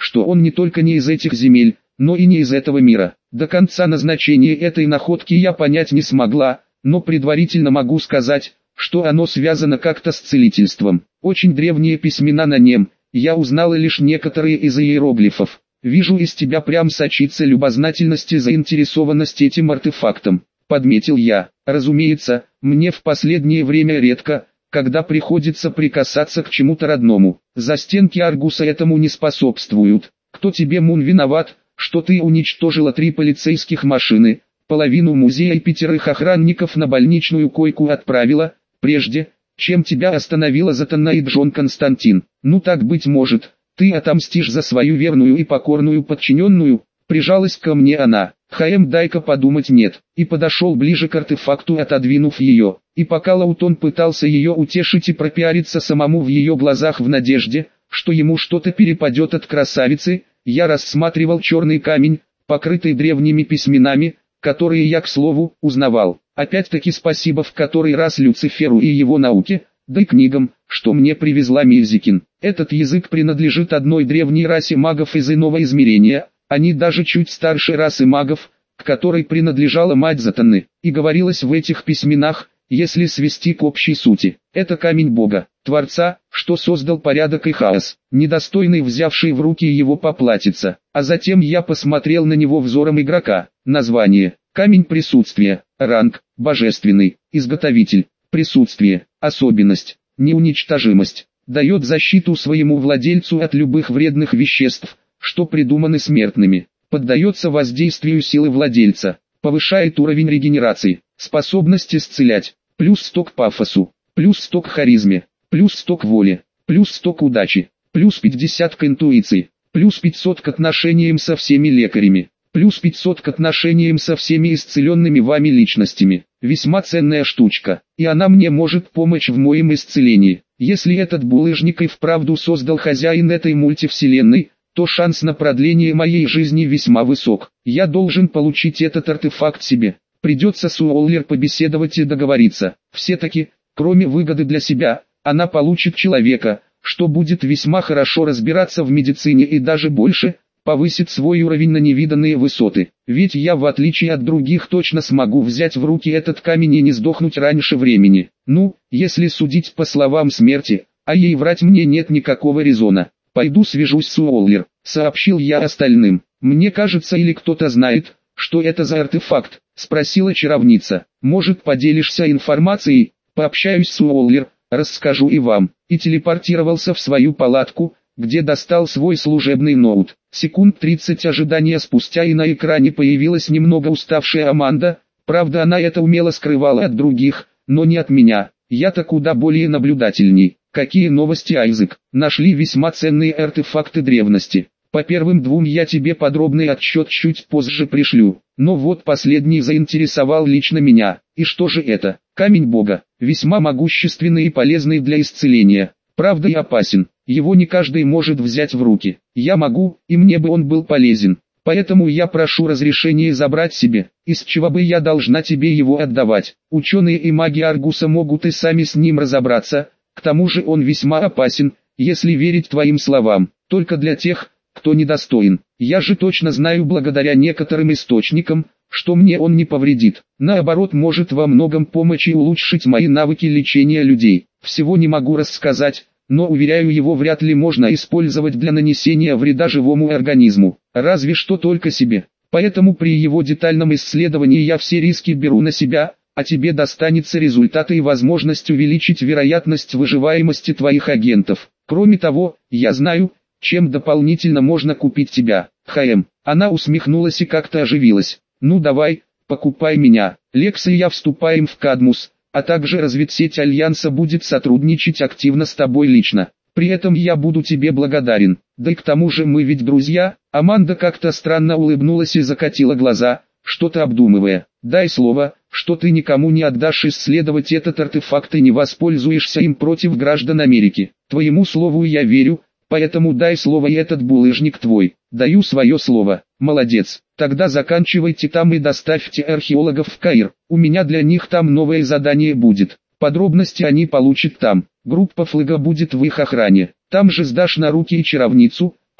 что он не только не из этих земель, но и не из этого мира. До конца назначения этой находки я понять не смогла, но предварительно могу сказать, что оно связано как-то с целительством. Очень древние письмена на нем, я узнала лишь некоторые из иероглифов. Вижу, из тебя прям сочится любознательность и заинтересованность этим артефактом, подметил я. Разумеется, мне в последнее время редко, когда приходится прикасаться к чему-то родному. Застенки Аргуса этому не способствуют. Кто тебе, Мун, виноват, что ты уничтожила три полицейских машины, половину музея и пятерых охранников на больничную койку отправила, прежде, чем тебя остановила Затана и Джон Константин? Ну так быть может, ты отомстишь за свою верную и покорную подчиненную? Прижалась ко мне она. Хаэм, дай-ка подумать, нет, и подошел ближе к артефакту, отодвинув ее. И пока Лаутон пытался ее утешить и пропиариться самому в ее глазах в надежде, что ему что-то перепадет от красавицы, я рассматривал черный камень, покрытый древними письменами, которые я, к слову, узнавал. Опять-таки спасибо в который раз Люциферу и его науке, да и книгам, что мне привезла Мильзикин. Этот язык принадлежит одной древней расе магов из иного измерения, они даже чуть старше расы магов, к которой принадлежала мать Затаны, и говорилось в этих письменах, если свести к общей сути. Это камень Бога, Творца, что создал порядок и хаос, недостойный взявший в руки его поплатиться. А затем я посмотрел на него взором игрока. Название: камень присутствия, ранг: божественный, изготовитель: присутствие, особенность: неуничтожимость, дает защиту своему владельцу от любых вредных веществ, что придуманы смертными, поддается воздействию силы владельца, повышает уровень регенерации, способность исцелять, плюс сто к пафосу, плюс сто к харизме, плюс сто к воле, плюс сто к удаче, плюс пятьдесят к интуиции, плюс пятьсот к отношениям со всеми лекарями, плюс пятьсот к отношениям со всеми исцеленными вами личностями. Весьма ценная штучка, и она мне может помочь в моем исцелении. Если этот булыжник и вправду создал хозяин этой мультивселенной, то шанс на продление моей жизни весьма высок. Я должен получить этот артефакт себе. Придется с Уоллер побеседовать и договориться. Все-таки, кроме выгоды для себя, она получит человека, что будет весьма хорошо разбираться в медицине и даже больше, повысит свой уровень на невиданные высоты. Ведь я, в отличие от других, точно смогу взять в руки этот камень и не сдохнуть раньше времени. Ну, если судить по словам смерти, а ей врать мне нет никакого резона. «Пойду свяжусь с Уоллер», — сообщил я остальным. «Мне кажется, или кто-то знает, что это за артефакт?» — спросила чаровница. «Может, поделишься информацией? Пообщаюсь с Уоллер, расскажу и вам». И телепортировался в свою палатку, где достал свой служебный ноут. Секунд тридцать ожидания спустя и на экране появилась немного уставшая Аманда, правда она это умело скрывала от других, но не от меня. Я-то куда более наблюдательней. Какие новости, Айзек? Нашли весьма ценные артефакты древности. По первым двум я тебе подробный отчет чуть позже пришлю. Но вот последний заинтересовал лично меня. И что же это? Камень Бога. Весьма могущественный и полезный для исцеления. Правда и опасен. Его не каждый может взять в руки. Я могу, и мне бы он был полезен. Поэтому я прошу разрешения забрать себе. Из чего бы я должна тебе его отдавать? Ученые и маги Аргуса могут и сами с ним разобраться. К тому же он весьма опасен, если верить твоим словам, только для тех, кто недостоин. Я же точно знаю благодаря некоторым источникам, что мне он не повредит. Наоборот, может во многом помочь и улучшить мои навыки лечения людей. Всего не могу рассказать, но уверяю, его вряд ли можно использовать для нанесения вреда живому организму, разве что только себе. Поэтому при его детальном исследовании я все риски беру на себя, а тебе достанется результаты и возможность увеличить вероятность выживаемости твоих агентов. Кроме того, я знаю, чем дополнительно можно купить тебя. Хаэм. Она усмехнулась и как-то оживилась. Ну давай, покупай меня. Лекс и я вступаем в Кадмус, а также разведсеть Альянса будет сотрудничать активно с тобой лично. При этом я буду тебе благодарен. Да и к тому же мы ведь друзья. Аманда как-то странно улыбнулась и закатила глаза, что-то обдумывая. Дай слово, что ты никому не отдашь исследовать этот артефакт и не воспользуешься им против граждан Америки. Твоему слову я верю, поэтому дай слово, и этот булыжник твой. Даю свое слово. Молодец. Тогда заканчивайте там и доставьте археологов в Каир. У меня для них там новое задание будет. Подробности они получат там. Группа Флэга будет в их охране. Там же сдашь на руки и чаровницу,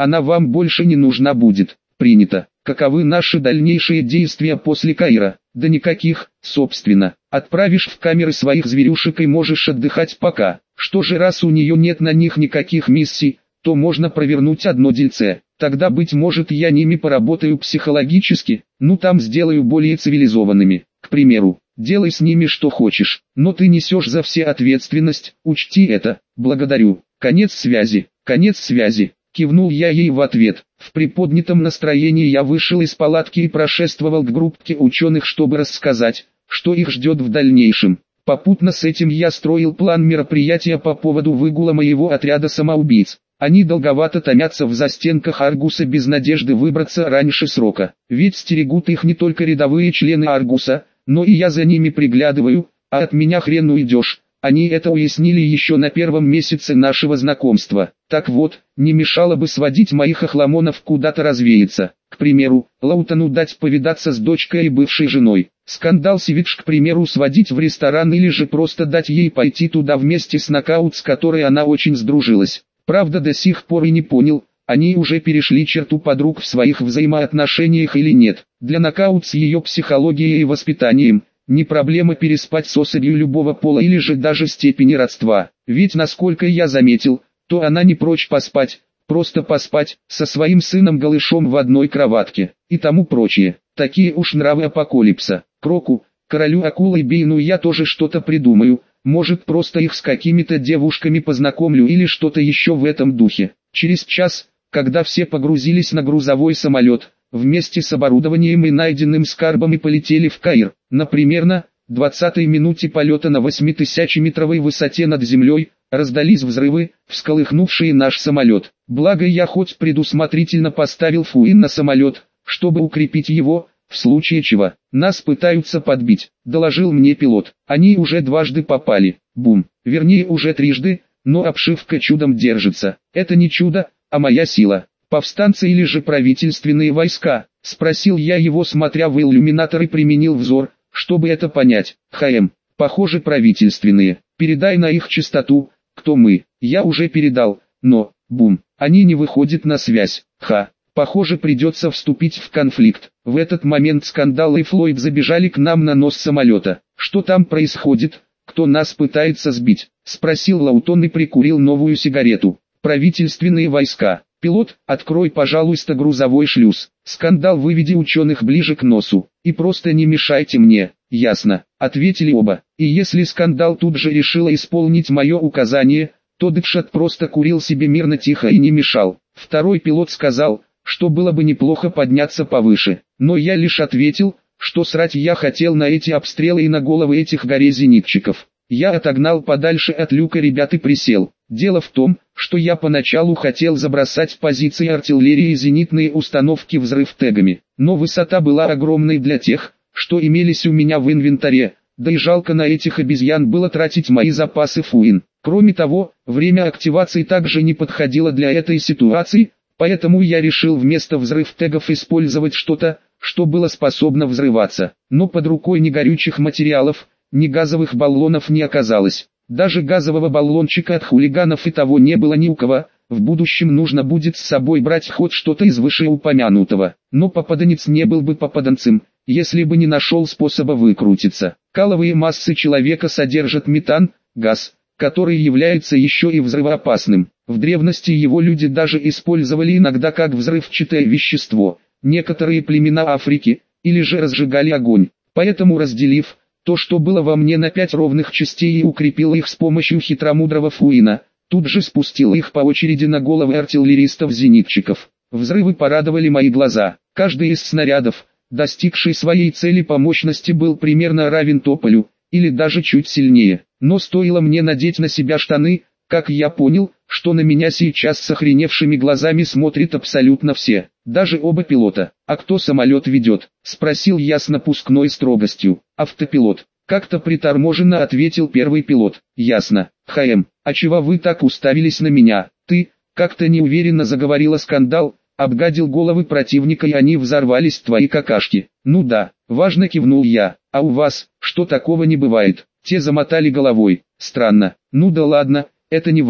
она вам больше не нужна будет. Принято. Каковы наши дальнейшие действия после Каира? Да никаких, собственно. Отправишь в камеры своих зверюшек и можешь отдыхать пока. Что же, раз у нее нет на них никаких миссий, то можно провернуть одно дельце. Тогда, быть может, я ними поработаю психологически, ну там сделаю более цивилизованными. К примеру, делай с ними что хочешь, но ты несешь за все ответственность, учти это. Благодарю. Конец связи. Конец связи. Кивнул я ей в ответ. В приподнятом настроении я вышел из палатки и прошествовал к группке ученых, чтобы рассказать, что их ждет в дальнейшем. Попутно с этим я строил план мероприятия по поводу выгула моего отряда самоубийц. Они долговато томятся в застенках Аргуса без надежды выбраться раньше срока. Ведь стерегут их не только рядовые члены Аргуса, но и я за ними приглядываю, а от меня хрен уйдешь. Они это уяснили еще на первом месяце нашего знакомства. Так вот, не мешало бы сводить моих охламонов куда-то развеяться. К примеру, Лаутону дать повидаться с дочкой и бывшей женой. Скандал Сивидж, к примеру, сводить в ресторан или же просто дать ей пойти туда вместе с Нокаут, с которой она очень сдружилась. Правда, до сих пор и не понял, они уже перешли черту подруг в своих взаимоотношениях или нет. Для Нокаут с ее психологией и воспитанием не проблема переспать с особью любого пола или же даже степени родства. Ведь, насколько я заметил, то она не прочь поспать, просто поспать, со своим сыном голышом в одной кроватке, и тому прочее. Такие уж нравы апокалипса. Кроку, королю акул и Бейну я тоже что-то придумаю, может просто их с какими-то девушками познакомлю или что-то еще в этом духе. Через час, когда все погрузились на грузовой самолет, вместе с оборудованием и найденным скарбом и полетели в Каир, на примерно двадцатой минуте полета на восьмитысячеметровой высоте над землей, раздались взрывы, всколыхнувшие наш самолет. Благо я хоть предусмотрительно поставил Фуин на самолет, чтобы укрепить его, в случае чего. Нас пытаются подбить, доложил мне пилот. Они уже дважды попали. Бум. Вернее, уже трижды, но обшивка чудом держится. Это не чудо, а моя сила. Повстанцы или же правительственные войска? Спросил я его, смотря в иллюминатор, и применил взор, чтобы это понять. ХМ. Похоже, правительственные. Передай на их частоту, кто мы. Я уже передал, но, бум, они не выходят на связь. Ха. Похоже, придется вступить в конфликт. В этот момент Скандал и Флойд забежали к нам на нос самолета. Что там происходит? Кто нас пытается сбить? Спросил Лаутон и прикурил новую сигарету. Правительственные войска. Пилот, открой, пожалуйста, грузовой шлюз. Скандал, выведи ученых ближе к носу. И просто не мешайте мне. Ясно, ответили оба. И если Скандал тут же решила исполнить мое указание, то Дэкшат просто курил себе мирно тихо и не мешал. Второй пилот сказал, что было бы неплохо подняться повыше, но я лишь ответил, что срать я хотел на эти обстрелы и на головы этих горе-зенитчиков. Я отогнал подальше от люка ребят и присел. Дело в том, что я поначалу хотел забросать позиции артиллерии и зенитные установки взрыв-тегами, но высота была огромной для тех, что имелись у меня в инвентаре, да и жалко на этих обезьян было тратить мои запасы Фуин. Кроме того, время активации также не подходило для этой ситуации, поэтому я решил вместо взрыв-тегов использовать что-то, что было способно взрываться. Но под рукой ни горючих материалов, ни газовых баллонов не оказалось. Даже газового баллончика от хулиганов и того не было ни у кого. В будущем нужно будет с собой брать хоть что-то из вышеупомянутого. Но попаданец не был бы попаданцем, если бы не нашел способа выкрутиться. Каловые массы человека содержат метан, газ, который является еще и взрывоопасным. В древности его люди даже использовали иногда как взрывчатое вещество. Некоторые племена Африки, или же разжигали огонь. Поэтому, разделив то, что было во мне, на пять ровных частей и укрепил их с помощью хитромудрого Фуина, тут же спустил их по очереди на головы артиллеристов-зенитчиков. Взрывы порадовали мои глаза. Каждый из снарядов, достигший своей цели по мощности, был примерно равен тополю, или даже чуть сильнее. Но стоило мне надеть на себя штаны, как я понял, что на меня сейчас с охреневшими глазами смотрят абсолютно все, даже оба пилота. «А кто самолет ведет?» — спросил я с напускной строгостью. «Автопилот», — как-то приторможенно ответил первый пилот. «Ясно. ХМ, а чего вы так уставились на меня? Ты?» — как-то неуверенно заговорила Скандал, обгадил головы противника и они взорвались, твои какашки. «Ну да», — важно кивнул я. «А у вас, что такого не бывает?» Те замотали головой. «Странно». «Ну да ладно, это не важно.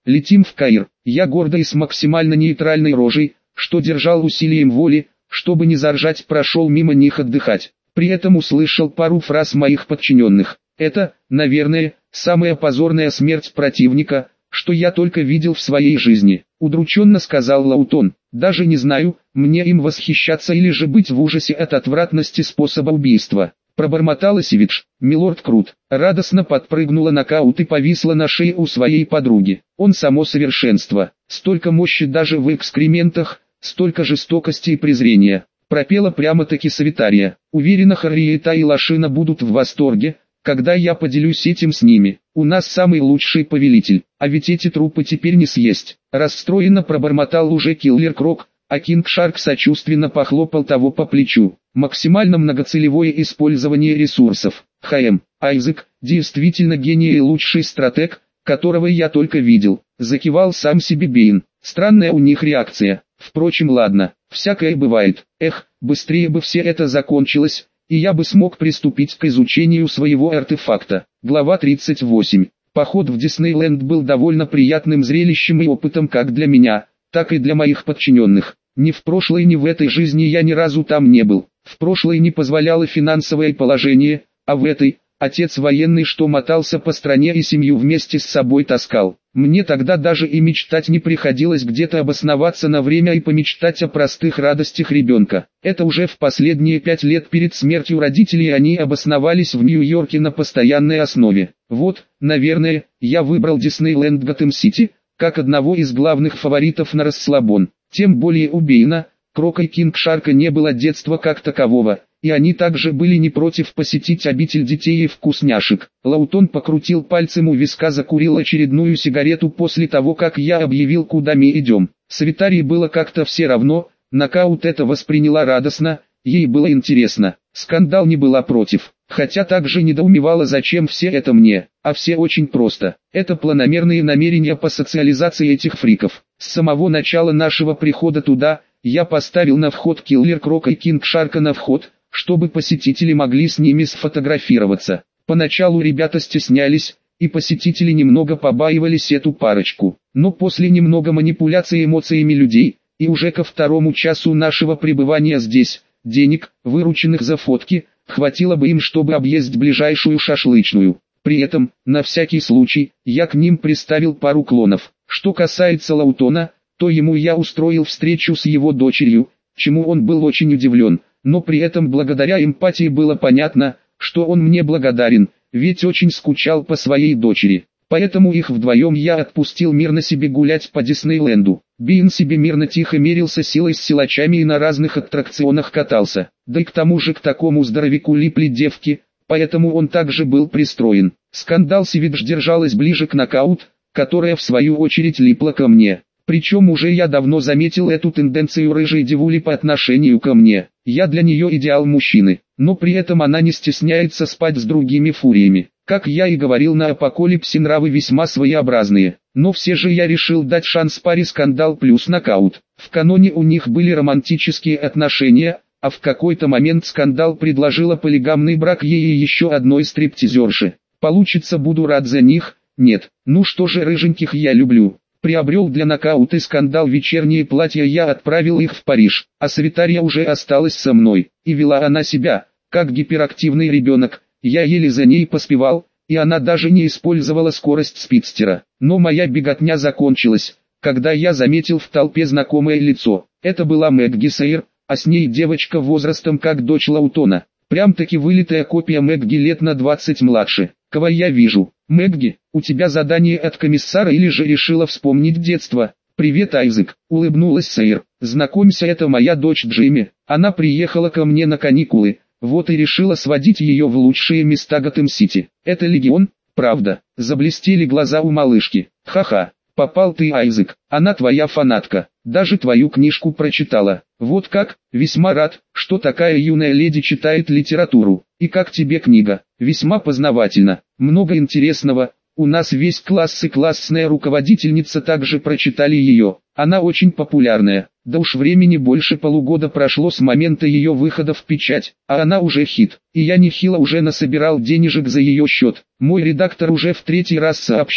Летим в Каир. Я гордо и с максимально нейтральной рожей, что держал усилием воли, чтобы не заржать, прошел мимо них отдыхать. При этом услышал пару фраз моих подчиненных. Это, наверное, самая позорная смерть противника, что я только видел в своей жизни. Удрученно сказал Лаутон. Даже не знаю, мне им восхищаться или же быть в ужасе от отвратности способа убийства. Пробормотала Сивидж. Милорд Крут радостно подпрыгнула нокаут и повисла на шее у своей подруги. Он само совершенство. Столько мощи даже в экскрементах, столько жестокости и презрения. Пропела прямо-таки Савитария. Уверена, Харриета и Лашина будут в восторге, когда я поделюсь этим с ними. У нас самый лучший повелитель, а ведь эти трупы теперь не съесть. Расстроенно пробормотал уже Киллер Крок, а Кинг Шарк сочувственно похлопал того по плечу. Максимально многоцелевое использование ресурсов. ХМ, Айзек, действительно гений и лучший стратег, которого я только видел. Закивал сам себе Бейн. Странная у них реакция. Впрочем, ладно, всякое бывает. Эх, быстрее бы все это закончилось, и я бы смог приступить к изучению своего артефакта. Глава тридцать восемь. Поход в Диснейленд был довольно приятным зрелищем и опытом как для меня, так и для моих подчиненных. Ни в прошлой, ни в этой жизни я ни разу там не был. В прошлой не позволяло финансовое положение, а в этой – отец военный, что мотался по стране и семью вместе с собой таскал. Мне тогда даже и мечтать не приходилось где-то обосноваться на время и помечтать о простых радостях ребенка. Это уже в последние пять лет перед смертью родителей они обосновались в Нью-Йорке на постоянной основе. Вот, наверное, я выбрал Диснейленд Готэм-Сити, как одного из главных фаворитов на расслабон. Тем более у Бейна, Крока и Кинг Шарка не было детства как такового, и они также были не против посетить обитель детей и вкусняшек. Лаутон покрутил пальцем у виска, закурил очередную сигарету после того, как я объявил, куда мы идем. Савитарии было как-то все равно, нокаут это восприняла радостно, ей было интересно. Скандал не была против, хотя также недоумевала, зачем все это мне, а все очень просто. Это планомерные намерения по социализации этих фриков. С самого начала нашего прихода туда, я поставил на вход Киллер Крока и Кинг Шарка на вход, чтобы посетители могли с ними сфотографироваться. Поначалу ребята стеснялись, и посетители немного побаивались эту парочку. Но после немного манипуляции эмоциями людей, и уже ко второму часу нашего пребывания здесь, денег, вырученных за фотки, хватило бы им, чтобы объездить ближайшую шашлычную. При этом, на всякий случай, я к ним приставил пару клонов. Что касается Лаутона, то ему я устроил встречу с его дочерью, чему он был очень удивлен, но при этом благодаря эмпатии было понятно, что он мне благодарен, ведь очень скучал по своей дочери. Поэтому их вдвоем я отпустил мирно себе гулять по Диснейленду. Бин себе мирно тихо мерился силой с силачами и на разных аттракционах катался. Да и к тому же к такому здоровяку липли девки, поэтому он также был пристроен. Скандал Сивидж держалась ближе к нокаут, которая в свою очередь липла ко мне. Причем уже я давно заметил эту тенденцию рыжей девули по отношению ко мне. Я для нее идеал мужчины, но при этом она не стесняется спать с другими фуриями. Как я и говорил, на Апокалипсе нравы весьма своеобразные. Но все же я решил дать шанс паре Скандал плюс Нокаут. В каноне у них были романтические отношения, а в какой-то момент Скандал предложила полигамный брак ей и еще одной стриптизерши. Получится, буду рад за них. Нет, ну что же, рыженьких я люблю. Приобрел для Нокаут и Скандал вечерние платья, я отправил их в Париж, а Савитария уже осталась со мной, и вела она себя, как гиперактивный ребенок, я еле за ней поспевал, и она даже не использовала скорость спидстера. Но моя беготня закончилась, когда я заметил в толпе знакомое лицо. Это была Мэгги Сейр, а с ней девочка возрастом как дочь Лаутона, прям-таки вылитая копия Мэгги лет на двадцать младше. Кого я вижу? Мэгги, у тебя задание от комиссара или же решила вспомнить детство? Привет, Айзек, улыбнулась Сейр. Знакомься, это моя дочь Джимми. Она приехала ко мне на каникулы, вот и решила сводить ее в лучшие места Готэм-Сити. Это Легион, правда? Заблестели глаза у малышки. Ха-ха, попал ты, Айзек, она твоя фанатка, даже твою книжку прочитала. Вот как, весьма рад, что такая юная леди читает литературу. И как тебе книга? Весьма познавательно, много интересного. У нас весь класс и классная руководительница также прочитали ее. Она очень популярная. Да уж времени больше полугода прошло с момента ее выхода в печать, а она уже хит. И я нехило уже насобирал денежек за ее счет. Мой редактор уже в третий раз сообщал,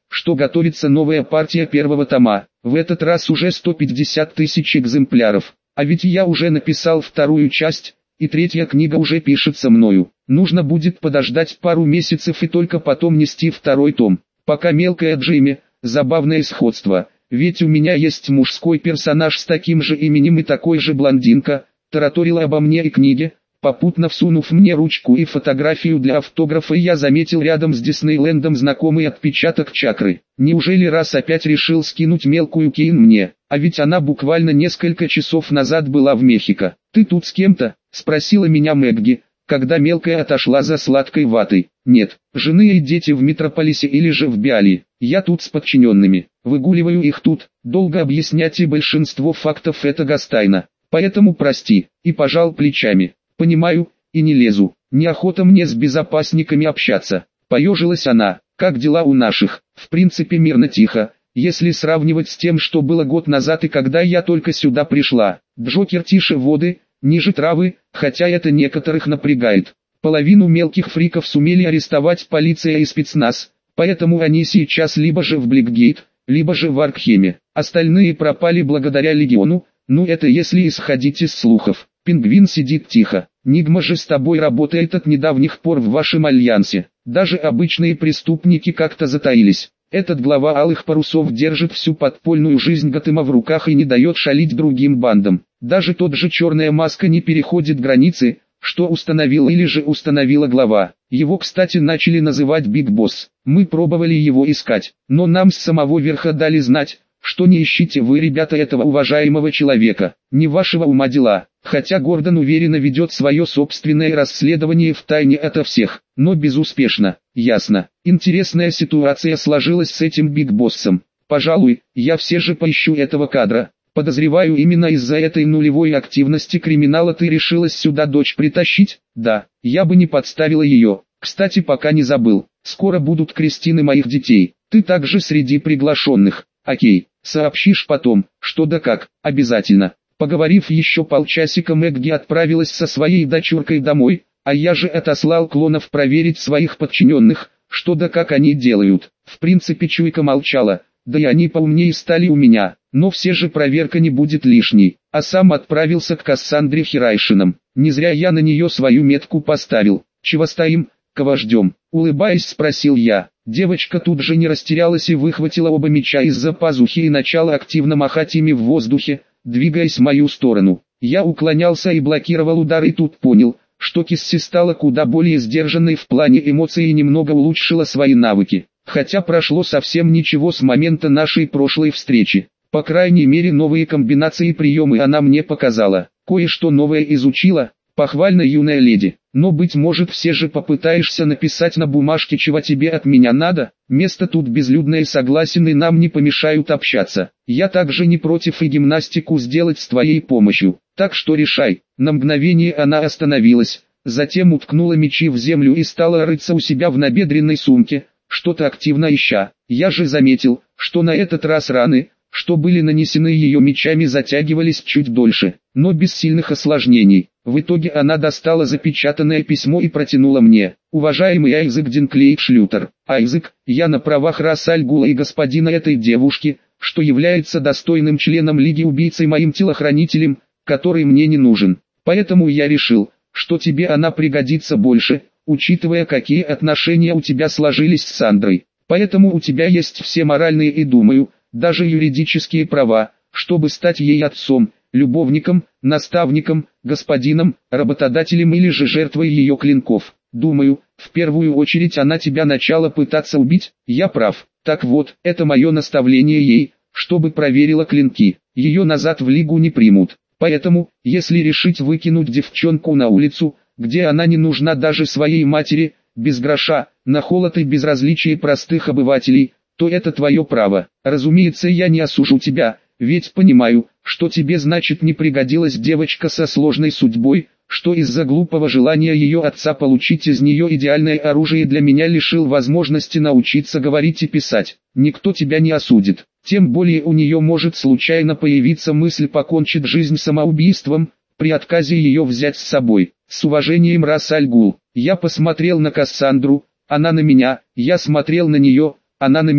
что готовится новая партия первого тома, в этот раз уже сто пятьдесят тысяч экземпляров. А ведь я уже написал вторую часть, и третья книга уже пишется мною. Нужно будет подождать пару месяцев и только потом нести второй том. Пока мелкая Джимми, забавное сходство, ведь у меня есть мужской персонаж с таким же именем и такой же блондинка, тараторила обо мне и книге. Попутно всунув мне ручку и фотографию для автографа, я заметил рядом с Диснейлендом знакомый отпечаток чакры. Неужели раз опять решил скинуть мелкую Кейн мне? А ведь она буквально несколько часов назад была в Мехико. «Ты тут с кем-то?» – спросила меня Мэгги, когда мелкая отошла за сладкой ватой. «Нет, жены и дети в Метрополисе или же в Биали. Я тут с подчиненными. Выгуливаю их тут. Долго объяснять, и большинство фактов это гостайно. Поэтому прости». И пожал плечами. «Понимаю, и не лезу. Неохота мне с безопасниками общаться». Поежилась она. «Как дела у наших?» «В принципе мирно, тихо, если сравнивать с тем, что было год назад и когда я только сюда пришла. Джокер тише воды, ниже травы, хотя это некоторых напрягает. Половину мелких фриков сумели арестовать полиция и спецназ, поэтому они сейчас либо же в Блэкгейт, либо же в Аркхеме. Остальные пропали благодаря Легиону, ну это если исходить из слухов. Пингвин сидит тихо. Нигма же с тобой работает от недавних пор в вашем альянсе. Даже обычные преступники как-то затаились. Этот глава Алых Парусов держит всю подпольную жизнь Готэма в руках и не дает шалить другим бандам. Даже тот же Черная Маска не переходит границы, что установил или же установила глава. Его, кстати, начали называть Биг Босс. Мы пробовали его искать, но нам с самого верха дали знать, что не ищите вы, ребята, этого уважаемого человека, не вашего ума дела. Хотя Гордон уверенно ведет свое собственное расследование в тайне ото всех, но безуспешно. Ясно. Интересная ситуация сложилась с этим Биг Боссом. Пожалуй, я все же поищу этого кадра. Подозреваю, именно из-за этой нулевой активности криминала ты решилась сюда дочь притащить? Да, я бы не подставила ее. Кстати, пока не забыл, скоро будут крестины моих детей. Ты также среди приглашенных. Окей, сообщишь потом, что да как, обязательно. Поговорив еще полчасика, Мэгги отправилась со своей дочуркой домой, а я же отослал клонов проверить своих подчиненных, что да как они делают. В принципе, чуйка молчала, да и они поумнее стали у меня, но все же проверка не будет лишней, а сам отправился к Кассандре Хирайшинам. Не зря я на нее свою метку поставил. «Чего стоим, кого ждем?» — улыбаясь, спросил я. Девочка тут же не растерялась и выхватила оба меча из-за пазухи и начала активно махать ими в воздухе, двигаясь в мою сторону. Я уклонялся и блокировал удар, и тут понял, что Кисси стала куда более сдержанной в плане эмоций и немного улучшила свои навыки. Хотя прошло совсем ничего с момента нашей прошлой встречи. По крайней мере, новые комбинации и приемы она мне показала. Кое-что новое изучила, похвально, юная леди. Но быть может, все же попытаешься написать на бумажке, чего тебе от меня надо. Место тут безлюдное, согласен, и нам не помешают общаться. Я также не против и гимнастику сделать с твоей помощью. Так что решай. На мгновение она остановилась, затем уткнула мечи в землю и стала рыться у себя в набедренной сумке, что-то активно ища. Я же заметил, что на этот раз раны, что были нанесены ее мечами, затягивались чуть дольше, но без сильных осложнений. В итоге она достала запечатанное письмо и протянула мне. «Уважаемый Айзек Динклейд Шлютер, Айзек, я на правах Рас Аль Гула и господина этой девушки, что является достойным членом Лиги Убийц и моим телохранителем, который мне не нужен. Поэтому я решил, что тебе она пригодится больше, учитывая, какие отношения у тебя сложились с Сандрой. Поэтому у тебя есть все моральные и, думаю, даже юридические права, чтобы стать ей отцом, любовником, наставником, господином, работодателем или же жертвой ее клинков. Думаю, в первую очередь она тебя начала пытаться убить, я прав. Так вот, это мое наставление ей, чтобы проверила клинки. Ее назад в Лигу не примут. Поэтому, если решить выкинуть девчонку на улицу, где она не нужна даже своей матери, без гроша, на холод и безразличие простых обывателей, то это твое право. Разумеется, я не осужу тебя, ведь понимаю, что тебе, значит, не пригодилась девочка со сложной судьбой, что из-за глупого желания ее отца получить из нее идеальное оружие для меня лишил возможности научиться говорить и писать. Никто тебя не осудит. Тем более у нее может случайно появиться мысль покончить жизнь самоубийством, при отказе ее взять с собой. С уважением, Рас Аль Гул. Я посмотрел на Кассандру, она на меня, я смотрел на нее, она на меня.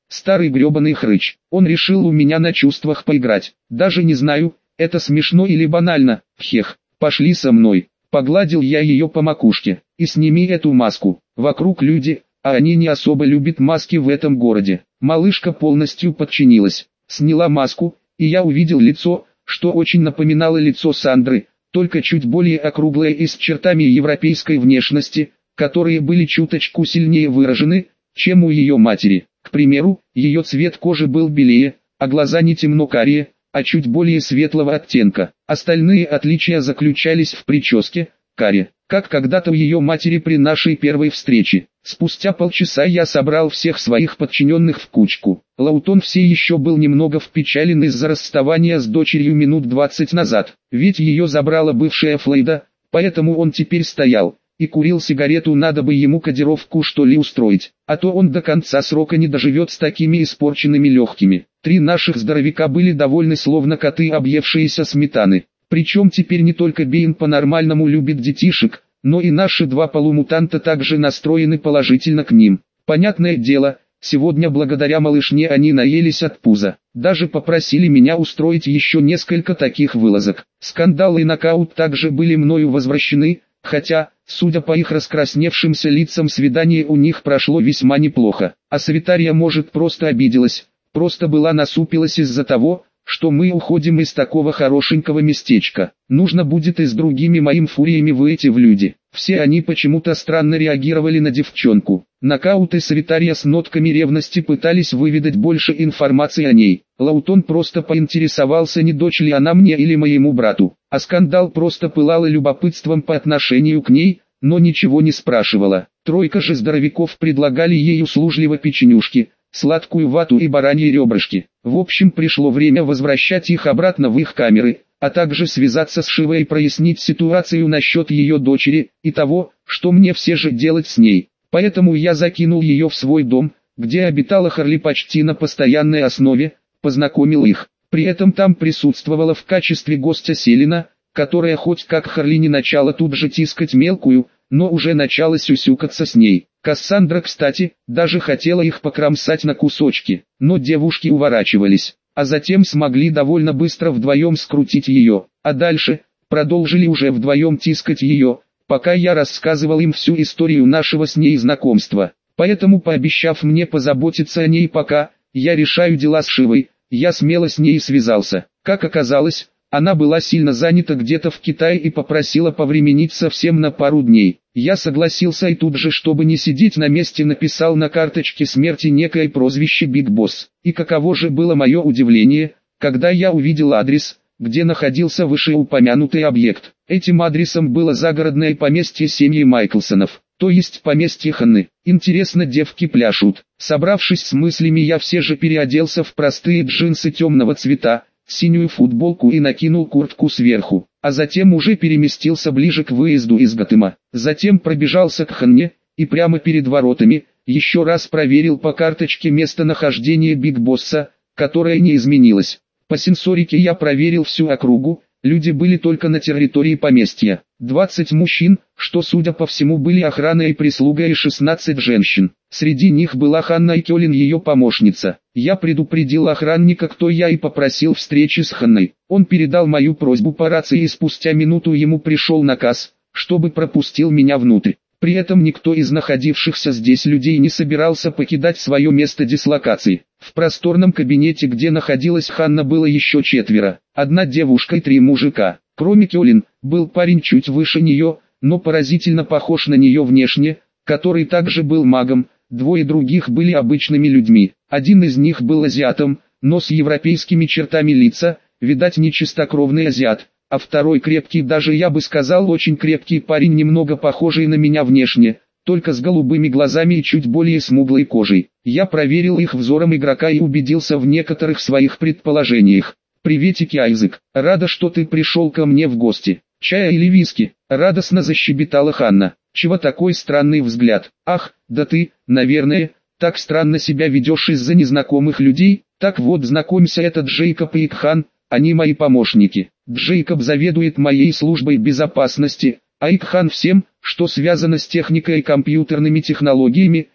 Старый гребаный хрыч. Он решил у меня на чувствах поиграть. Даже не знаю, это смешно или банально. Хех, пошли со мной. Погладил я ее по макушке. И сними эту маску. Вокруг люди, а они не особо любят маски в этом городе. Малышка полностью подчинилась. Сняла маску, и я увидел лицо, что очень напоминало лицо Сандры, только чуть более округлое и с чертами европейской внешности, которые были чуточку сильнее выражены, чем у ее матери. К примеру, ее цвет кожи был белее, а глаза не темно-карие, а чуть более светлого оттенка. Остальные отличия заключались в прическе, каре, как когда-то у ее матери при нашей первой встрече. Спустя полчаса я собрал всех своих подчиненных в кучку. Лаутон все еще был немного впечален из-за расставания с дочерью минут двадцать назад, ведь ее забрала бывшая Флейда, поэтому он теперь стоял и курил сигарету. Надо бы ему кодировку что ли устроить, а то он до конца срока не доживет с такими испорченными легкими. Три наших здоровяка были довольны словно коты, объевшиеся сметаны. Причем теперь не только Бейн по-нормальному любит детишек, но и наши два полумутанта также настроены положительно к ним. Понятное дело, сегодня благодаря малышне они наелись от пуза. Даже попросили меня устроить еще несколько таких вылазок. Скандал и нокаут также были мною возвращены, хотя, судя по их раскрасневшимся лицам, свидание у них прошло весьма неплохо. А Савитария, может, просто обиделась, просто была насупилась из-за того, что мы уходим из такого хорошенького местечка. Нужно будет и с другими моими фуриями выйти в люди. Все они почему-то странно реагировали на девчонку. Нокаут и Савитария с нотками ревности пытались выведать больше информации о ней. Лаутон просто поинтересовался, не дочь ли она мне или моему брату. А Скандал просто пылала любопытством по отношению к ней, но ничего не спрашивала. Тройка же здоровяков предлагали ей услужливо печенюшки, сладкую вату и бараньи ребрышки. В общем, пришло время возвращать их обратно в их камеры, а также связаться с Шивой и прояснить ситуацию насчет ее дочери и того, что мне все же делать с ней. Поэтому я закинул ее в свой дом, где обитала Харли почти на постоянной основе, познакомил их. При этом там присутствовала в качестве гостя Селина, которая хоть как Харли не начала тут же тискать мелкую, но уже начала сюсюкаться с ней. Кассандра, кстати, даже хотела их покромсать на кусочки, но девушки уворачивались, а затем смогли довольно быстро вдвоем скрутить ее, а дальше продолжили уже вдвоем тискать ее, пока я рассказывал им всю историю нашего с ней знакомства. Поэтому, пообещав мне позаботиться о ней пока я решаю дела с Шивой, я смело с ней связался. Как оказалось, она была сильно занята где-то в Китае и попросила повременить совсем на пару дней. Я согласился и тут же, чтобы не сидеть на месте, написал на карточке смерти некое прозвище Биг Босс. И каково же было мое удивление, когда я увидел адрес, где находился вышеупомянутый объект. Этим адресом было загородное поместье семьи Майклсонов, то есть поместье Ханны. Интересно, девки пляшут. Собравшись с мыслями, я все же переоделся в простые джинсы темного цвета, синюю футболку и накинул куртку сверху, а затем уже переместился ближе к выезду из Готэма. Затем пробежался к Ханне, и прямо перед воротами, еще раз проверил по карточке местонахождение Биг Босса, которое не изменилось. По сенсорике я проверил всю округу, люди были только на территории поместья. двадцать мужчин, что судя по всему были охрана и прислуга, и шестнадцать женщин. Среди них была Ханна и Кёлин, ее помощница. Я предупредил охранника, кто я, и попросил встречи с Ханной. Он передал мою просьбу по рации, и спустя минуту ему пришел наказ, чтобы пропустил меня внутрь. При этом никто из находившихся здесь людей не собирался покидать свое место дислокации. В просторном кабинете, где находилась Ханна, было еще четверо. Одна девушка и три мужика. Кроме Кёлин, был парень чуть выше нее, но поразительно похож на нее внешне, который также был магом. Двое других были обычными людьми. Один из них был азиатом, но с европейскими чертами лица, видать, не чистокровный азиат. А второй крепкий, даже я бы сказал очень крепкий парень, немного похожий на меня внешне, только с голубыми глазами и чуть более смуглой кожей. Я проверил их взором игрока и убедился в некоторых своих предположениях. «Приветики, Айзек, рада, что ты пришел ко мне в гости. Чая или виски?» — радостно защебетала Ханна. «Чего такой странный взгляд? Ах, да ты, наверное, так странно себя ведешь из-за незнакомых людей. Так вот, знакомься, это Джейкоб и Икхан, они мои помощники. Джейкоб заведует моей службой безопасности, а Икхан всем, что связано с техникой и компьютерными технологиями.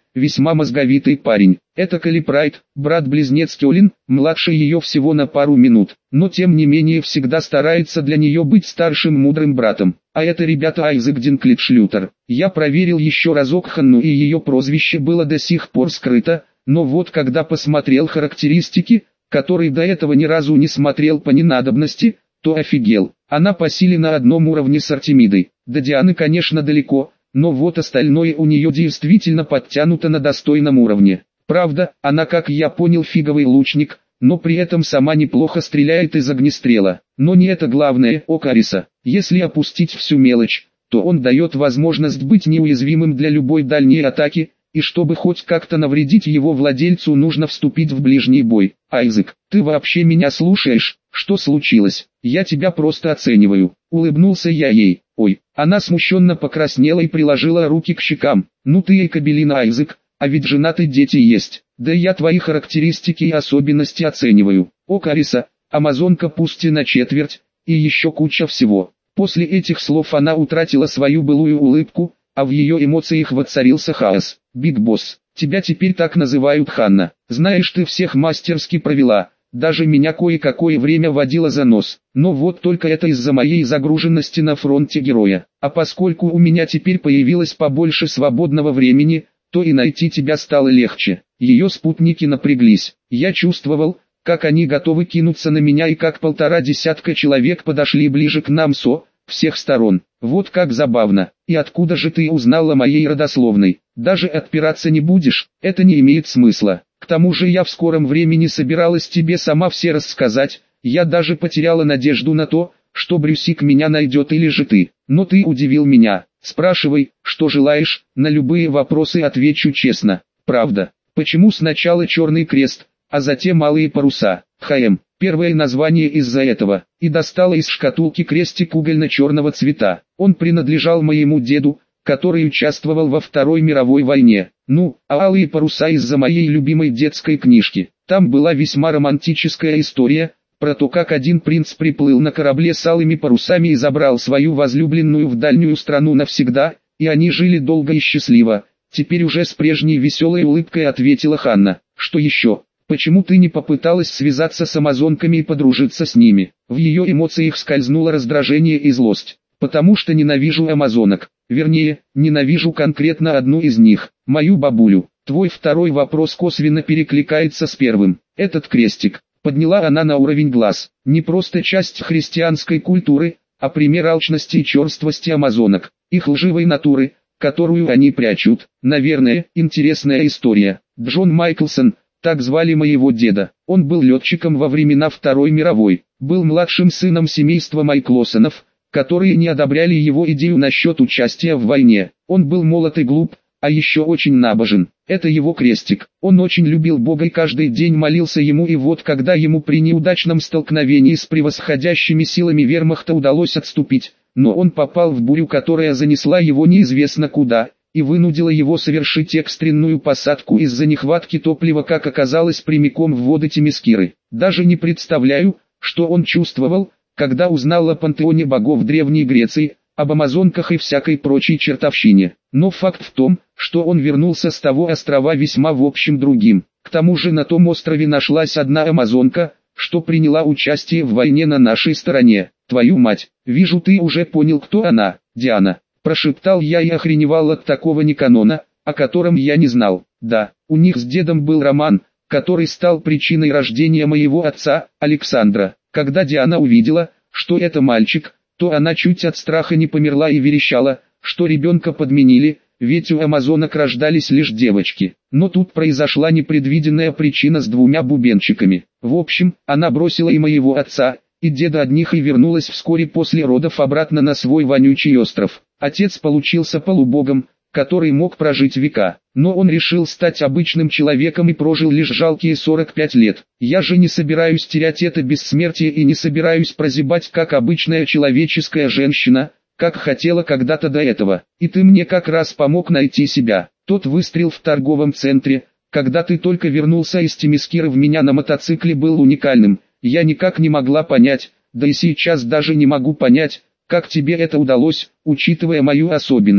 весьма мозговитый парень. Это Кали Прайд, брат-близнец Кёлин, младше ее всего на пару минут, но тем не менее всегда старается для нее быть старшим мудрым братом. А это ребята Айзек Динклит Шлютер. Я проверил еще разок Ханну, и ее прозвище было до сих пор скрыто, но вот когда посмотрел характеристики, которые до этого ни разу не смотрел по ненадобности, то офигел. Она по силе на одном уровне с Артемидой. До Дианы, конечно, далеко, но вот остальное у нее действительно подтянуто на достойном уровне. Правда, она, как я понял, фиговый лучник, но при этом сама неплохо стреляет из огнестрела. Но не это главное, Окариса. Если опустить всю мелочь, то он дает возможность быть неуязвимым для любой дальней атаки, и чтобы хоть как-то навредить его владельцу, нужно вступить в ближний бой. Айзек, ты вообще меня слушаешь? Что случилось? Я тебя просто оцениваю. Улыбнулся я ей. Ой, она смущенно покраснела и приложила руки к щекам. Ну ты и кабелина, Айзек, а ведь женаты дети есть. Да я твои характеристики и особенности оцениваю. О, Кариса, амазонка пусть и на четверть, и еще куча всего. После этих слов она утратила свою былую улыбку, а в ее эмоциях воцарился хаос. Биг Босс, тебя теперь так называют Ханна. Знаешь, ты всех мастерски провела. Даже меня кое-какое время водила за нос, но вот только это из-за моей загруженности на фронте героя. А поскольку у меня теперь появилось побольше свободного времени, то и найти тебя стало легче. Ее спутники напряглись. Я чувствовал, как они готовы кинуться на меня и как полтора десятка человек подошли ближе к нам со всех сторон. Вот как забавно. И откуда же ты узнала моей родословной? Даже отпираться не будешь, это не имеет смысла. К тому же я в скором времени собиралась тебе сама все рассказать, я даже потеряла надежду на то, что Брюсик меня найдет или же ты. Но ты удивил меня. Спрашивай, что желаешь, на любые вопросы отвечу честно. Правда. Почему сначала Черный Крест, а затем Малые Паруса? ХМ. Первое название из-за этого. И достала из шкатулки крестик угольно-черного цвета. Он принадлежал моему деду, который участвовал во Второй мировой войне. Ну, а Алые Паруса из-за моей любимой детской книжки. Там была весьма романтическая история, про то, как один принц приплыл на корабле с алыми парусами и забрал свою возлюбленную в дальнюю страну навсегда, и они жили долго и счастливо. Теперь уже с прежней веселой улыбкой ответила Ханна. Что еще? Почему ты не попыталась связаться с амазонками и подружиться с ними? В ее эмоциях скользнуло раздражение и злость. Потому что ненавижу амазонок. Вернее, ненавижу конкретно одну из них, мою бабулю. Твой второй вопрос косвенно перекликается с первым. Этот крестик. Подняла она на уровень глаз. Не просто часть христианской культуры, а пример алчности и черствости амазонок. Их лживой натуры, которую они прячут. Наверное, интересная история. Джон Майклсон, так звали моего деда. Он был летчиком во времена Второй мировой. Был младшим сыном семейства Майклосонов, которые не одобряли его идею насчет участия в войне. Он был молод и глуп, а еще очень набожен. Это его крестик. Он очень любил Бога и каждый день молился ему, и вот когда ему при неудачном столкновении с превосходящими силами вермахта удалось отступить, но он попал в бурю, которая занесла его неизвестно куда, и вынудила его совершить экстренную посадку из-за нехватки топлива, как оказалось, прямиком в воды Темескиры. Даже не представляю, что он чувствовал, когда узнал о пантеоне богов Древней Греции, об амазонках и всякой прочей чертовщине. Но факт в том, что он вернулся с того острова весьма в общем другим. К тому же на том острове нашлась одна амазонка, что приняла участие в войне на нашей стороне. Твою мать, вижу, ты уже понял, кто она, Диана. Прошептал я и охреневал от такого неканона, о котором я не знал. Да, у них с дедом был роман, который стал причиной рождения моего отца, Александра. Когда Диана увидела, что это мальчик, то она чуть от страха не померла и верещала, что ребенка подменили, ведь у амазонок рождались лишь девочки. Но тут произошла непредвиденная причина с двумя бубенчиками. В общем, она бросила и моего отца, и деда одних и вернулась вскоре после родов обратно на свой вонючий остров. Отец получился полубогом, который мог прожить века, но он решил стать обычным человеком и прожил лишь жалкие сорок пять лет. Я же не собираюсь терять это бессмертие и не собираюсь прозябать как обычная человеческая женщина, как хотела когда-то до этого. И ты мне как раз помог найти себя. Тот выстрел в торговом центре, когда ты только вернулся из Темескиры в меня на мотоцикле, был уникальным. Я никак не могла понять, да и сейчас даже не могу понять, как тебе это удалось, учитывая мою особенность.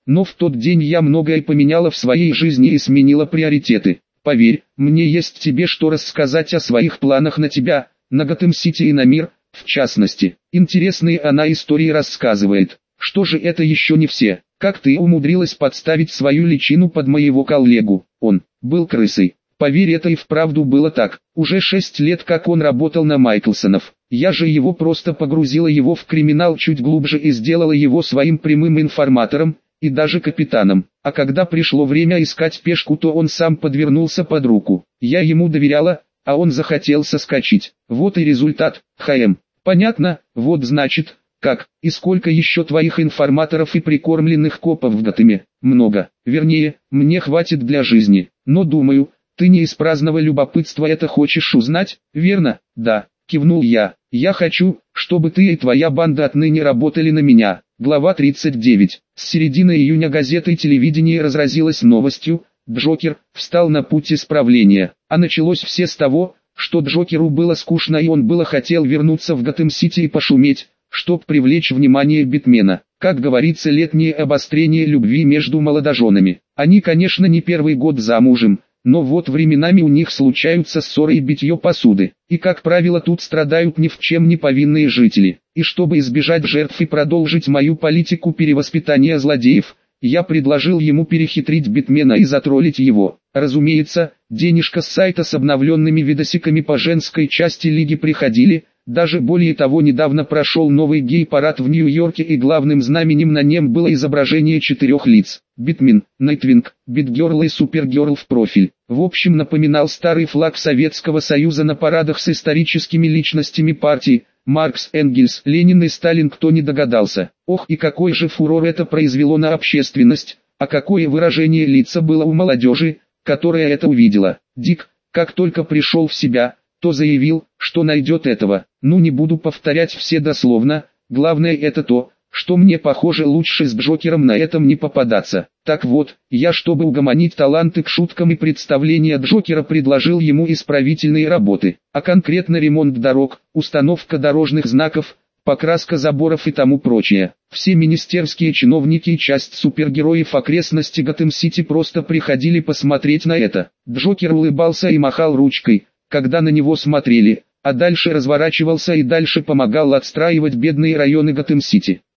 но в тот день я многое поменяла в своей жизни и сменила приоритеты. Поверь, мне есть тебе что рассказать о своих планах на тебя, на Готэм-Сити и на мир, в частности. Интересные она истории рассказывает. Что же это еще не все? Как ты умудрилась подставить свою личину под моего коллегу? Он был крысой. Поверь, это и вправду было так. Уже шесть лет как он работал на Майклсонов. Я же его просто погрузила его в криминал чуть глубже и сделала его своим прямым информатором, и даже капитаном. А когда пришло время искать пешку, то он сам подвернулся под руку. Я ему доверяла, а он захотел соскочить. Вот и результат, ХМ. Понятно, вот значит, как, и сколько еще твоих информаторов и прикормленных копов в Готэме? Много. Вернее, мне хватит для жизни. Но думаю, ты не из праздного любопытства это хочешь узнать, верно? Да, кивнул я. Я хочу, чтобы ты и твоя банда отныне работали на меня. Глава тридцать девять. С середины июня газета и телевидение разразилась новостью: Джокер встал на путь исправления. А началось все с того, что Джокеру было скучно и он было хотел вернуться в Готэм-Сити и пошуметь, чтоб привлечь внимание Битмена. Как говорится, летнее обострение любви между молодоженами. Они, конечно, не первый год замужем, но вот временами у них случаются ссоры и битье посуды. И как правило тут страдают ни в чем не повинные жители. И чтобы избежать жертв и продолжить мою политику перевоспитания злодеев, я предложил ему перехитрить Битмена и затроллить его. Разумеется, денежка с сайта с обновленными видосиками по женской части лиги приходили. Даже более того, недавно прошел новый гей-парад в Нью-Йорке и главным знаменем на нем было изображение четырех лиц. Битмен, Найтвинг, Битгерл и Супергерл в профиль. В общем, напоминал старый флаг Советского Союза на парадах с историческими личностями партии. Маркс, Энгельс, Ленин и Сталин, кто не догадался. Ох, и какой же фурор это произвело на общественность, а какое выражение лица было у молодежи, которая это увидела. Дик, как только пришел в себя, то заявил, что найдет этого. Ну, не буду повторять все дословно, главное это то, что мне, похоже, лучше с Джокером на этом не попадаться. Так вот, я, чтобы угомонить таланты к шуткам и представления Джокера, предложил ему исправительные работы, а конкретно ремонт дорог, установка дорожных знаков, покраска заборов и тому прочее. Все министерские чиновники и часть супергероев окрестности Готэм-Сити просто приходили посмотреть на это. Джокер улыбался и махал ручкой, когда на него смотрели, а дальше разворачивался и дальше помогал отстраивать бедные районы Готэм-Сити.